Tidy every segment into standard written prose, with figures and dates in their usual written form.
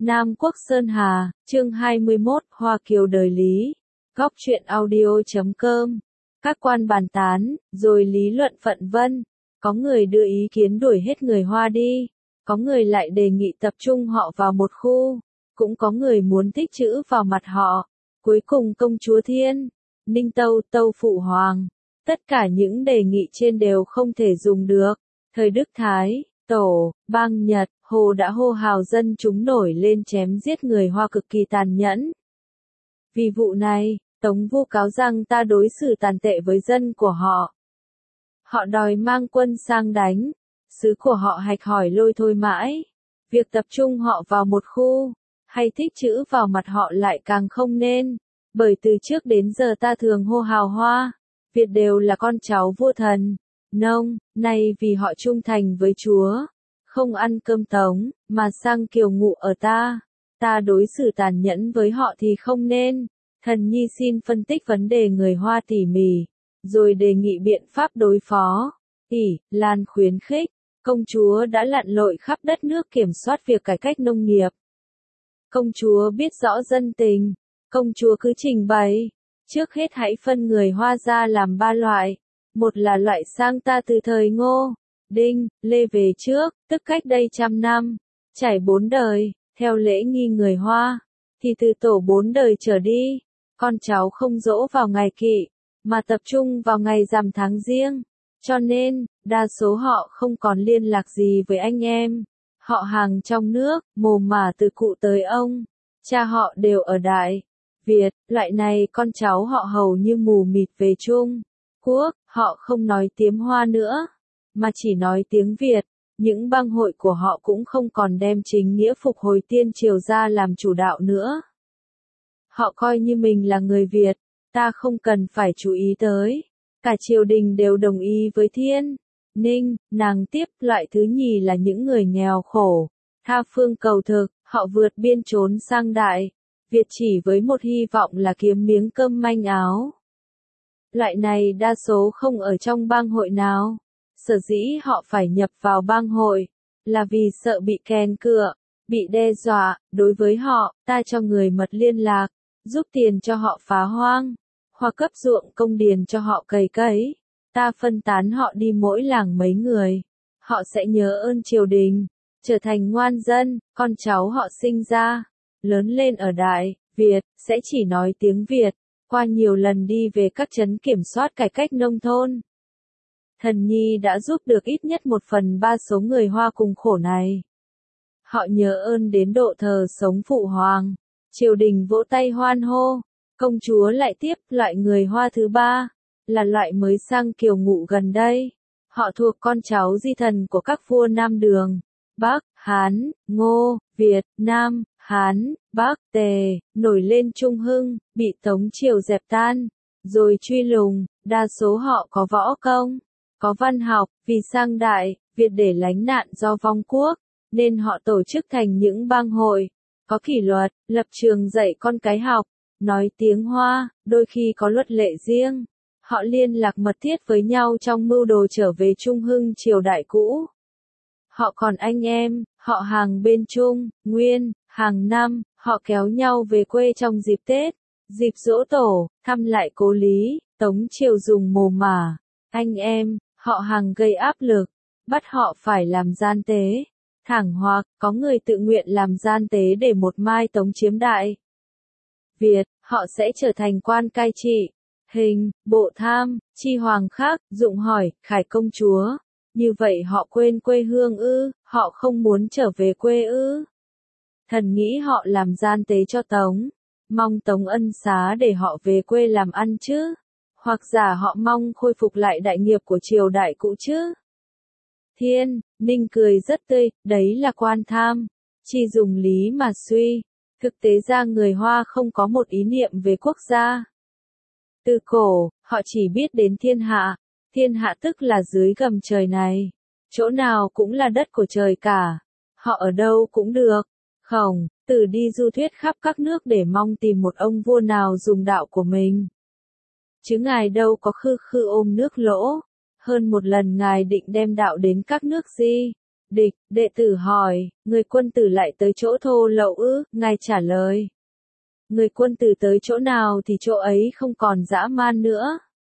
Nam Quốc Sơn Hà, chương 21, Hoa Kiều đời Lý. Góc truyện audio.com. Các quan bàn tán, rồi lý luận phân vân. Có người đưa ý kiến đuổi hết người Hoa đi. Có người lại đề nghị tập trung họ vào một khu. Cũng có người muốn tích chữ vào mặt họ. Cuối cùng công chúa Thiên, Ninh Tâu, Tâu Phụ Hoàng. Tất cả những đề nghị trên đều không thể dùng được. Thời Đức Thái, Tổ, Bang Nhật, Hồ đã hô hào dân chúng nổi lên chém giết người Hoa cực kỳ tàn nhẫn. Vì vụ này, Tống Vu cáo rằng ta đối xử tàn tệ với dân của họ. Họ đòi mang quân sang đánh, sứ của họ hạch hỏi lôi thôi mãi. Việc tập trung họ vào một khu, hay tích chữ vào mặt họ lại càng không nên, bởi từ trước đến giờ ta thường hô hào Hoa, Việt đều là con cháu vua thần, nông, nay vì họ trung thành với Chúa, không ăn cơm Tống, mà sang kiều ngụ ở ta đối xử tàn nhẫn với họ thì không nên. Thần nhi xin phân tích vấn đề người Hoa tỉ mỉ, rồi đề nghị biện pháp đối phó. Lan khuyến khích, công chúa đã lặn lội khắp đất nước kiểm soát việc cải cách nông nghiệp. Công chúa biết rõ dân tình, công chúa cứ trình bày. Trước hết hãy phân người Hoa ra làm 3 loại. Một là loại sang ta từ thời Ngô, Đinh, Lê về trước, tức cách đây 100 năm, trải 4 đời, theo lễ nghi người Hoa, thì từ tổ 4 đời trở đi, con cháu không giỗ vào ngày kỵ, mà tập trung vào ngày rằm tháng Giêng, cho nên, đa số họ không còn liên lạc gì với anh em, họ hàng trong nước, mồ mả từ cụ tới ông, cha họ đều ở Đại Việt, loại này con cháu họ hầu như mù mịt về Trung Quốc, họ không nói tiếng Hoa nữa, mà chỉ nói tiếng Việt. Những bang hội của họ cũng không còn đem chính nghĩa phục hồi tiên triều ra làm chủ đạo nữa. Họ coi như mình là người Việt, ta không cần phải chú ý tới. Cả triều đình đều đồng ý với Thiên, Ninh, nàng tiếp. Loại thứ nhì là những người nghèo khổ, tha phương cầu thực, họ vượt biên trốn sang Đại Việt chỉ với một hy vọng là kiếm miếng cơm manh áo. Loại này đa số không ở trong bang hội nào. Sở dĩ họ phải nhập vào bang hội, là vì sợ bị kèn cựa, bị đe dọa. Đối với họ, ta cho người mật liên lạc, giúp tiền cho họ phá hoang, hoặc cấp ruộng công điền cho họ cày cấy. Ta phân tán họ đi mỗi làng mấy người. Họ sẽ nhớ ơn triều đình, trở thành ngoan dân. Con cháu họ sinh ra, lớn lên ở Đại Việt, sẽ chỉ nói tiếng Việt, qua nhiều lần đi về các trấn kiểm soát cải cách nông thôn. Thần nhi đã giúp được ít nhất 1/3 số người Hoa cùng khổ này. Họ nhớ ơn đến độ thờ sống Phụ Hoàng. Triều đình vỗ tay hoan hô. Công chúa lại tiếp. Loại người Hoa thứ 3, là loại mới sang kiều ngụ gần đây. Họ thuộc con cháu di thần của các vua Nam Đường, Bắc, Hán, Ngô, Việt, Nam, Hán, Bắc, Tề, nổi lên Trung Hưng, bị Tống triều dẹp tan, rồi truy lùng. Đa số họ có võ công, có văn học, vì sang Đại Việt để lánh nạn do vong quốc, nên họ tổ chức thành những bang hội, có kỷ luật, lập trường dạy con cái học, nói tiếng Hoa, đôi khi có luật lệ riêng. Họ liên lạc mật thiết với nhau trong mưu đồ trở về Trung Hưng triều đại cũ. Họ còn anh em, họ hàng bên Trung, Nguyên, hàng năm, họ kéo nhau về quê trong dịp Tết, dịp giỗ tổ, thăm lại cố lý. Tống triều dùng mồ mả, anh em, họ hàng gây áp lực, bắt họ phải làm gian tế. Thẳng hoặc, có người tự nguyện làm gian tế để một mai Tống chiếm Đại Việt, họ sẽ trở thành quan cai trị, hình, bộ tham, chi hoàng khác. Dụng hỏi, Khải công chúa, như vậy họ quên quê hương ư, họ không muốn trở về quê ư? Thần nghĩ họ làm gian tế cho Tống, mong Tống ân xá để họ về quê làm ăn chứ, hoặc giả họ mong khôi phục lại đại nghiệp của triều đại cũ chứ. Thiên, Ninh cười rất tươi, đấy là quan tham, chỉ dùng lý mà suy. Thực tế ra người Hoa không có một ý niệm về quốc gia. Từ cổ, họ chỉ biết đến thiên hạ tức là dưới gầm trời này. Chỗ nào cũng là đất của trời cả. Họ ở đâu cũng được. Khổng Tử đi du thuyết khắp các nước để mong tìm một ông vua nào dùng đạo của mình. Chứ ngài đâu có khư khư ôm nước lỗ. Hơn một lần ngài định đem đạo đến các nước Di Địch, đệ tử hỏi, người quân tử lại tới chỗ thô lậu ư? Ngài trả lời. Người quân tử tới chỗ nào thì chỗ ấy không còn dã man nữa.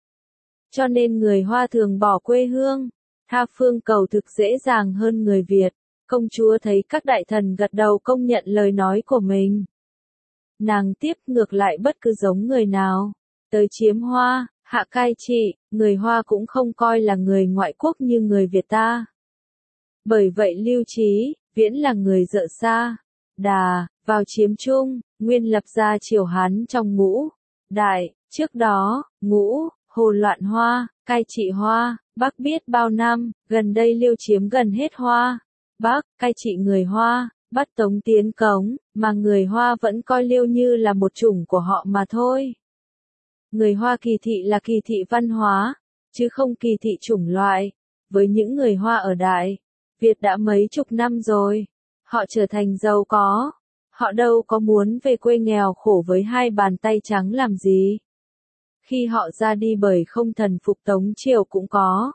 Cho nên người Hoa thường bỏ quê hương, tha phương cầu thực dễ dàng hơn người Việt. Công chúa thấy các đại thần gật đầu công nhận lời nói của mình. Nàng tiếp ngược lại bất cứ giống người nào tới chiếm Hoa, hạ cai trị, người Hoa cũng không coi là người ngoại quốc như người Việt ta. Bởi vậy Lưu Trí, Viễn là người Dợ Sa, Đà, vào chiếm Trung, nguyên lập ra triều Hán trong Ngũ, Đại, trước đó, Ngũ, Hồ loạn Hoa, cai trị Hoa, Bắc biết bao năm, gần đây Liêu chiếm gần hết Hoa, Bắc, cai trị người Hoa, bắt Tống tiến cống, mà người Hoa vẫn coi Liêu như là một chủng của họ mà thôi. Người Hoa kỳ thị là kỳ thị văn hóa, chứ không kỳ thị chủng loại. Với những người Hoa ở Đại Việt đã mấy chục năm rồi, họ trở thành giàu có, họ đâu có muốn về quê nghèo khổ với hai bàn tay trắng làm gì. Khi họ ra đi bởi không thần phục Tống Triều cũng có.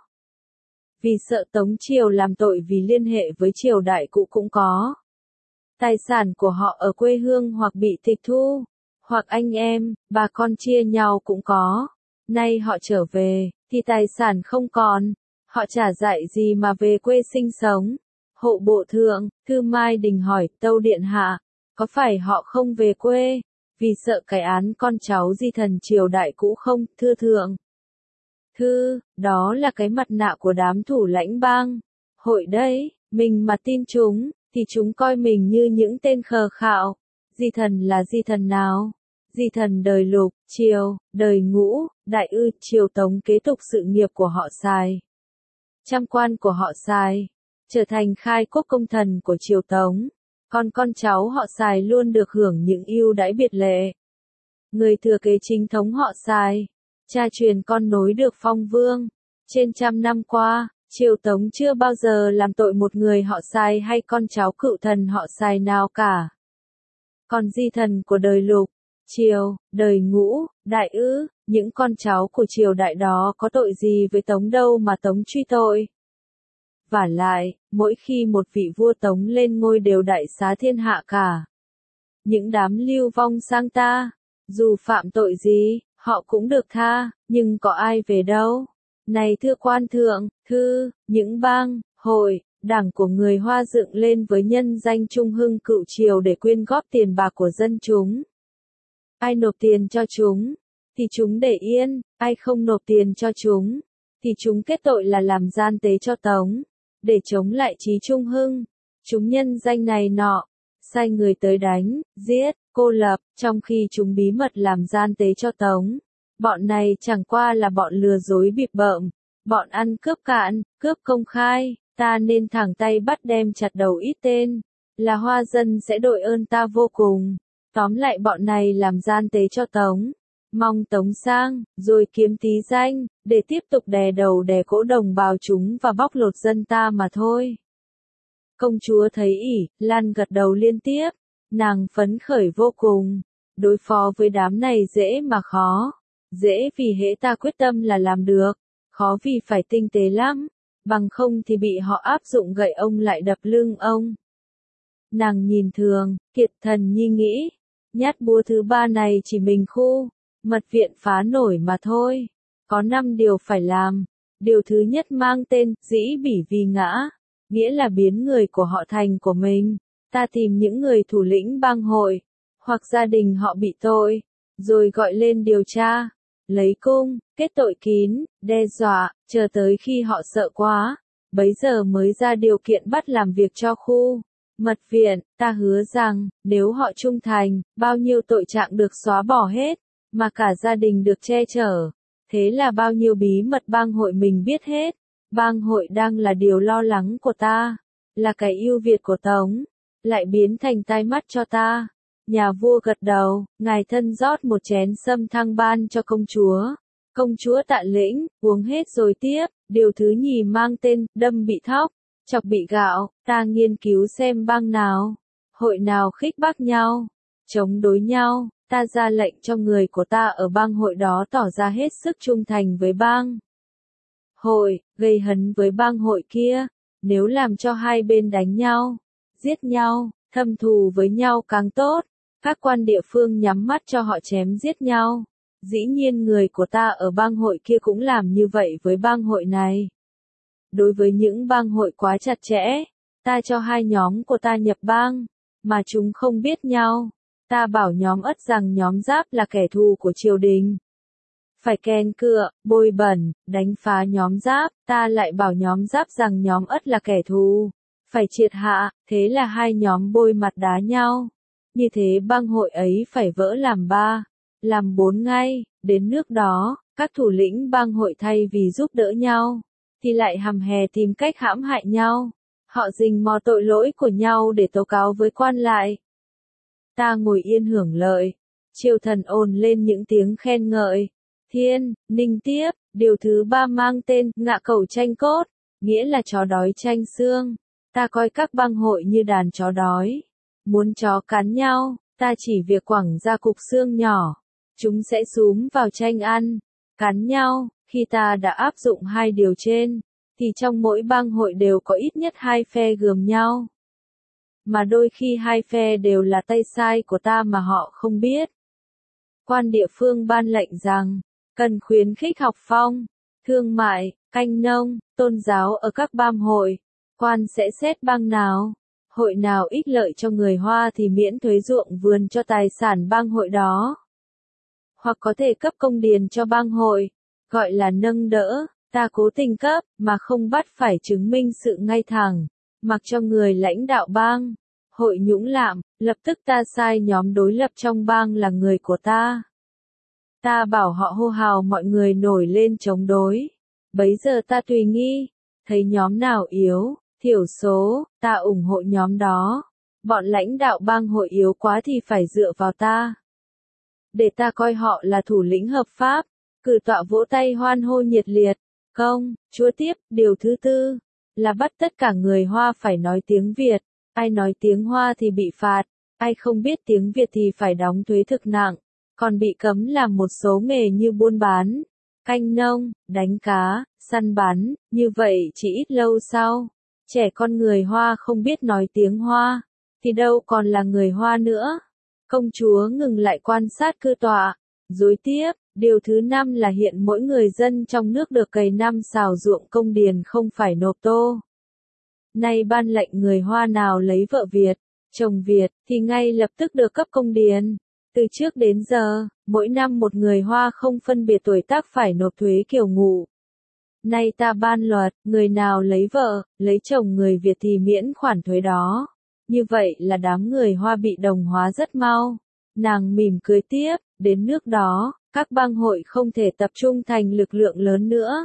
Vì sợ Tống Triều làm tội vì liên hệ với triều đại cũ cũng có. Tài sản của họ ở quê hương hoặc bị tịch thu, hoặc anh em, bà con chia nhau cũng có. Nay họ trở về, thì tài sản không còn, họ chả dạy gì mà về quê sinh sống. Hộ bộ thượng, Thư Mai Đình hỏi, Tâu Điện Hạ, có phải họ không về quê, vì sợ cái án con cháu di thần triều đại cũ không, thưa thượng? Thư, đó là cái mặt nạ của đám thủ lãnh bang. Hội đấy, mình mà tin chúng, thì chúng coi mình như những tên khờ khạo. Di thần là di thần nào? Di thần đời Lục, Triều, đời Ngũ, Đại ư, Triều Tống kế tục sự nghiệp của họ Sài. Trăm quan của họ Sài, trở thành khai quốc công thần của Triều Tống. Còn con cháu họ Sài luôn được hưởng những ưu đãi biệt lệ. Người thừa kế chính thống họ Sài, cha truyền con nối được phong vương. Trên trăm năm qua, Triều Tống chưa bao giờ làm tội một người họ Sài hay con cháu cựu thần họ Sài nào cả. Còn di thần của đời Lục, Triều, đời Ngũ, Đại ư, những con cháu của triều đại đó có tội gì với Tống đâu mà Tống truy tội. Vả lại, mỗi khi một vị vua Tống lên ngôi đều đại xá thiên hạ cả. Những đám lưu vong sang ta, dù phạm tội gì, họ cũng được tha, nhưng có ai về đâu. Này thưa quan thượng, những bang, hội, đảng của người Hoa dựng lên với nhân danh Trung Hưng cựu triều để quyên góp tiền bạc của dân chúng. Ai nộp tiền cho chúng, thì chúng để yên, ai không nộp tiền cho chúng, thì chúng kết tội là làm gian tế cho Tống, để chống lại chí Trung Hưng. Chúng nhân danh này nọ, sai người tới đánh, giết, cô lập, trong khi chúng bí mật làm gian tế cho Tống. Bọn này chẳng qua là bọn lừa dối bịp bợm, bọn ăn cướp cạn, cướp công khai, ta nên thẳng tay bắt đem chặt đầu ít tên, là Hoa dân sẽ đội ơn ta vô cùng. Tóm lại bọn này làm gian tế cho Tống, mong Tống sang, rồi kiếm tí danh, để tiếp tục đè đầu đè cỗ đồng bào chúng và bóc lột dân ta mà thôi. Công chúa thấy ỷ, Lan gật đầu liên tiếp, nàng phấn khởi vô cùng, đối phó với đám này dễ mà khó, dễ vì hễ ta quyết tâm là làm được, khó vì phải tinh tế lắm, bằng không thì bị họ áp dụng gậy ông lại đập lưng ông. Nàng nhìn thường, Kiệt Thần Nhi nghĩ, nhát búa thứ ba này chỉ mình khu, mật viện phá nổi mà thôi. Có 5 điều phải làm. Điều thứ nhất mang tên, dĩ bỉ vì ngã, nghĩa là biến người của họ thành của mình. Ta tìm những người thủ lĩnh bang hội, hoặc gia đình họ bị tội, rồi gọi lên điều tra, lấy cung, kết tội kín, đe dọa, chờ tới khi họ sợ quá, bấy giờ mới ra điều kiện bắt làm việc cho khu mật viện. Ta hứa rằng, nếu họ trung thành, bao nhiêu tội trạng được xóa bỏ hết, mà cả gia đình được che chở. Thế là bao nhiêu bí mật bang hội mình biết hết. Bang hội đang là điều lo lắng của ta, là cái ưu việt của Tống, lại biến thành tai mắt cho ta. Nhà vua gật đầu, ngài thân rót một chén sâm thăng ban cho công chúa. Công chúa tạ lĩnh, uống hết rồi tiếp. Điều thứ nhì mang tên, đâm bị thóc, chọc bị gạo. Ta nghiên cứu xem bang nào, hội nào khích bác nhau, chống đối nhau. Ta ra lệnh cho người của ta ở bang hội đó tỏ ra hết sức trung thành với bang hội, gây hấn với bang hội kia. Nếu làm cho hai bên đánh nhau, giết nhau, thâm thù với nhau càng tốt. Các quan địa phương nhắm mắt cho họ chém giết nhau. Dĩ nhiên người của ta ở bang hội kia cũng làm như vậy với bang hội này. Đối với những bang hội quá chặt chẽ, ta cho hai nhóm của ta nhập bang, mà chúng không biết nhau. Ta bảo nhóm Ất rằng nhóm Giáp là kẻ thù của triều đình. Phải ken cựa, bôi bẩn, đánh phá nhóm Giáp, ta lại bảo nhóm Giáp rằng nhóm Ất là kẻ thù. Phải triệt hạ, thế là hai nhóm bôi mặt đá nhau. Như thế bang hội ấy phải vỡ làm 3, làm 4 ngay. Đến nước đó, các thủ lĩnh bang hội thay vì giúp đỡ nhau, thì lại hầm hè tìm cách hãm hại nhau. Họ rình mò tội lỗi của nhau để tố cáo với quan lại. Ta ngồi yên hưởng lợi. Triều thần ồn lên những tiếng khen ngợi. Thiên, Ninh tiếp, điều thứ 3 mang tên ngạ cẩu tranh cốt, nghĩa là chó đói tranh xương. Ta coi các bang hội như đàn chó đói. Muốn chó cắn nhau, ta chỉ việc quẳng ra cục xương nhỏ. Chúng sẽ xúm vào tranh ăn, cắn nhau. Khi ta đã áp dụng hai điều trên, thì trong mỗi bang hội đều có ít nhất 2 phe gườm nhau. Mà đôi khi 2 phe đều là tay sai của ta mà họ không biết. Quan địa phương ban lệnh rằng, cần khuyến khích học phong, thương mại, canh nông, tôn giáo ở các bang hội. Quan sẽ xét bang nào, hội nào ích lợi cho người Hoa thì miễn thuế ruộng vườn cho tài sản bang hội đó. Hoặc có thể cấp công điền cho bang hội, gọi là nâng đỡ. Ta cố tình cấp, mà không bắt phải chứng minh sự ngay thẳng, mặc cho người lãnh đạo bang, hội nhũng lạm, lập tức ta sai nhóm đối lập trong bang là người của ta. Ta bảo họ hô hào mọi người nổi lên chống đối. Bấy giờ ta tùy nghi, thấy nhóm nào yếu, thiểu số, ta ủng hộ nhóm đó. Bọn lãnh đạo bang hội yếu quá thì phải dựa vào ta. Để ta coi họ là thủ lĩnh hợp pháp, cử tọa vỗ tay hoan hô nhiệt liệt. Công, chúa tiếp, điều thứ 4, là bắt tất cả người Hoa phải nói tiếng Việt. Ai nói tiếng Hoa thì bị phạt, ai không biết tiếng Việt thì phải đóng thuế thực nặng, còn bị cấm làm một số nghề như buôn bán, canh nông, đánh cá, săn bắn. Như vậy chỉ ít lâu sau, trẻ con người Hoa không biết nói tiếng Hoa, thì đâu còn là người Hoa nữa. Công chúa ngừng lại quan sát cư tọa, dối tiếp. Điều thứ 5 là hiện mỗi người dân trong nước được cày 5 sào ruộng công điền không phải nộp tô. Nay ban lệnh người Hoa nào lấy vợ Việt, chồng Việt, thì ngay lập tức được cấp công điền. Từ trước đến giờ, mỗi năm một người Hoa không phân biệt tuổi tác phải nộp thuế kiều ngụ. Nay ta ban luật, người nào lấy vợ, lấy chồng người Việt thì miễn khoản thuế đó. Như vậy là đám người Hoa bị đồng hóa rất mau. Nàng mỉm cười tiếp, đến nước đó, các bang hội không thể tập trung thành lực lượng lớn nữa.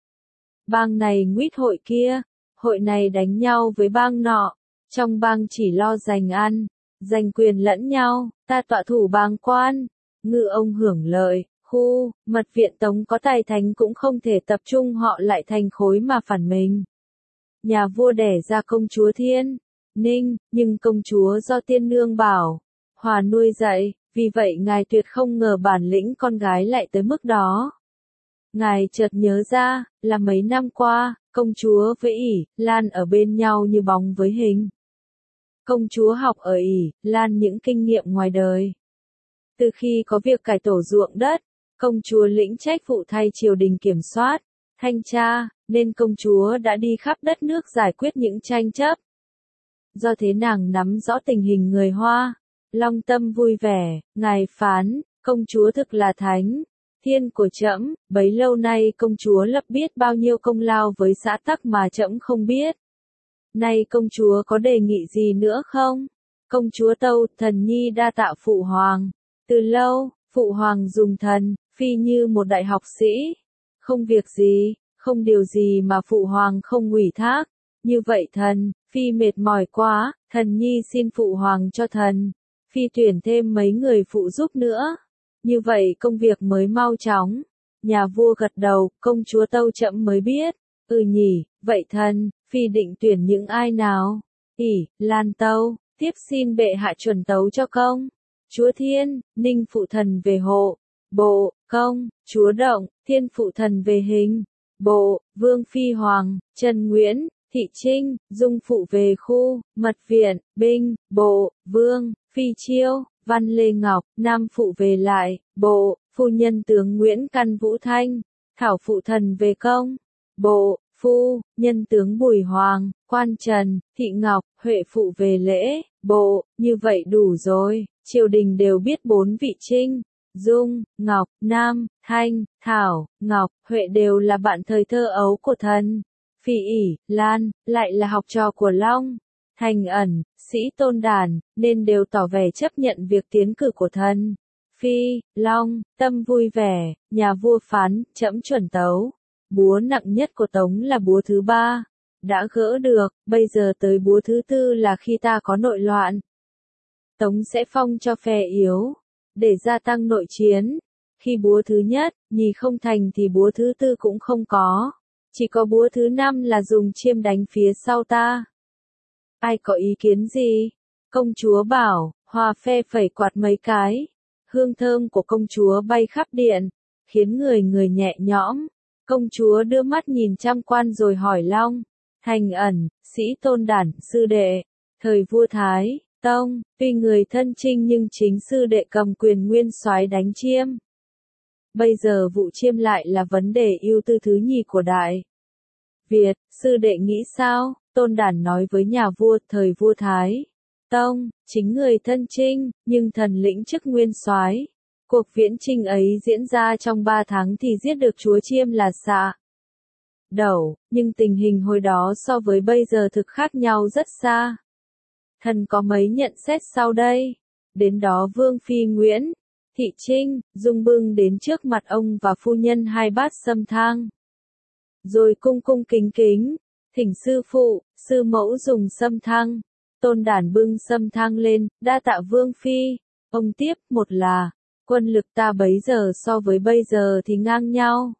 Bang này nguýt hội kia, hội này đánh nhau với bang nọ, trong bang chỉ lo giành ăn, giành quyền lẫn nhau, ta tọa thủ bang quan, ngự ông hưởng lợi, mật viện Tống có tài thánh cũng không thể tập trung họ lại thành khối mà phản mình. Nhà vua đẻ ra công chúa Thiên, Ninh, nhưng công chúa do tiên nương Bảo Hòa nuôi dạy. Vì vậy ngài tuyệt không ngờ bản lĩnh con gái lại tới mức đó. Ngài chợt nhớ ra, là mấy năm qua, công chúa với ỷ, Lan ở bên nhau như bóng với hình. Công chúa học ở ỷ, Lan những kinh nghiệm ngoài đời. Từ khi có việc cải tổ ruộng đất, công chúa lĩnh trách phụ thay triều đình kiểm soát, thanh tra, nên công chúa đã đi khắp đất nước giải quyết những tranh chấp. Do thế nàng nắm rõ tình hình người Hoa. Long tâm vui vẻ, ngài phán, công chúa thực là thánh, thiên của trẫm. Bấy lâu nay công chúa lập biết bao nhiêu công lao với xã tắc mà trẫm không biết. Nay công chúa có đề nghị gì nữa không? Công chúa tâu, thần nhi đa tạ phụ hoàng. Từ lâu, phụ hoàng dùng thần, phi như một đại học sĩ. Không việc gì, không điều gì mà phụ hoàng không ủy thác. Như vậy thần, phi mệt mỏi quá, thần nhi xin phụ hoàng cho thần. Phi tuyển thêm mấy người phụ giúp nữa. Như vậy công việc mới mau chóng. Nhà vua gật đầu, công chúa tâu trẫm mới biết. Ừ nhỉ, vậy thần, phi định tuyển những ai nào? ỷ, Lan tâu, tiếp xin bệ hạ chuẩn tấu cho công. Chúa Thiên, Ninh phụ thần về hộ, bộ, công, chúa Động, Thiên phụ thần về hình, bộ, Vương Phi Hoàng, Trần Nguyễn, Thị Trinh, Dung phụ về khu, Mật viện, binh, bộ, vương, phi chiêu, Văn Lê Ngọc, Nam phụ về lại, bộ, phu nhân tướng Nguyễn Căn Vũ Thanh, Thảo phụ thần về công, bộ, phu, nhân tướng Bùi Hoàng, quan Trần, Thị Ngọc, Huệ phụ về lễ, bộ, như vậy đủ rồi, triều đình đều biết 4 vị Trinh, Dung, Ngọc, Nam, Thanh, Thảo, Ngọc, Huệ đều là bạn thời thơ ấu của thần. Phi ỉ, Lan, lại là học trò của Long, Thành Ẩn, Sĩ Tôn Đản, nên đều tỏ vẻ chấp nhận việc tiến cử của thần. Phi, Long, tâm vui vẻ, nhà vua phán, trẫm chuẩn tấu. Búa nặng nhất của Tống là búa thứ 3. Đã gỡ được, bây giờ tới búa thứ 4 là khi ta có nội loạn. Tống sẽ phong cho phe yếu, để gia tăng nội chiến. Khi búa thứ nhất, nhì không thành thì búa thứ 4 cũng không có. Chỉ có búa thứ 5 là dùng chiêm đánh phía sau ta. Ai có ý kiến gì? Công chúa bảo, Hòa phe phẩy quạt mấy cái. Hương thơm của công chúa bay khắp điện, khiến người người nhẹ nhõm. Công chúa đưa mắt nhìn trăm quan rồi hỏi Long, Thành Ẩn, Sĩ Tôn Đản, sư đệ. Thời vua Thái, Tông, tuy người thân Trinh nhưng chính sư đệ cầm quyền nguyên soái đánh chiêm. Bây giờ vụ chiêm lại là vấn đề ưu tư thứ nhì của Đại Việt, sư đệ nghĩ sao? Tôn Đản nói với nhà vua, thời vua Thái Tông, chính người thân Trinh, nhưng thần lĩnh chức nguyên soái. Cuộc viễn chinh ấy diễn ra trong 3 tháng thì giết được chúa chiêm là xạ đầu, nhưng tình hình hồi đó so với bây giờ thực khác nhau rất xa. Thần có mấy nhận xét sau đây. Đến đó Vương Phi Nguyễn Thị Trinh, Dung bưng đến trước mặt ông và phu nhân 2 bát sâm thang. Rồi cung cung kính kính, thỉnh sư phụ, sư mẫu dùng sâm thang. Tôn Đản bưng sâm thang lên, đa tạ Vương Phi. Ông tiếp, một là, quân lực ta bấy giờ so với bây giờ thì ngang nhau.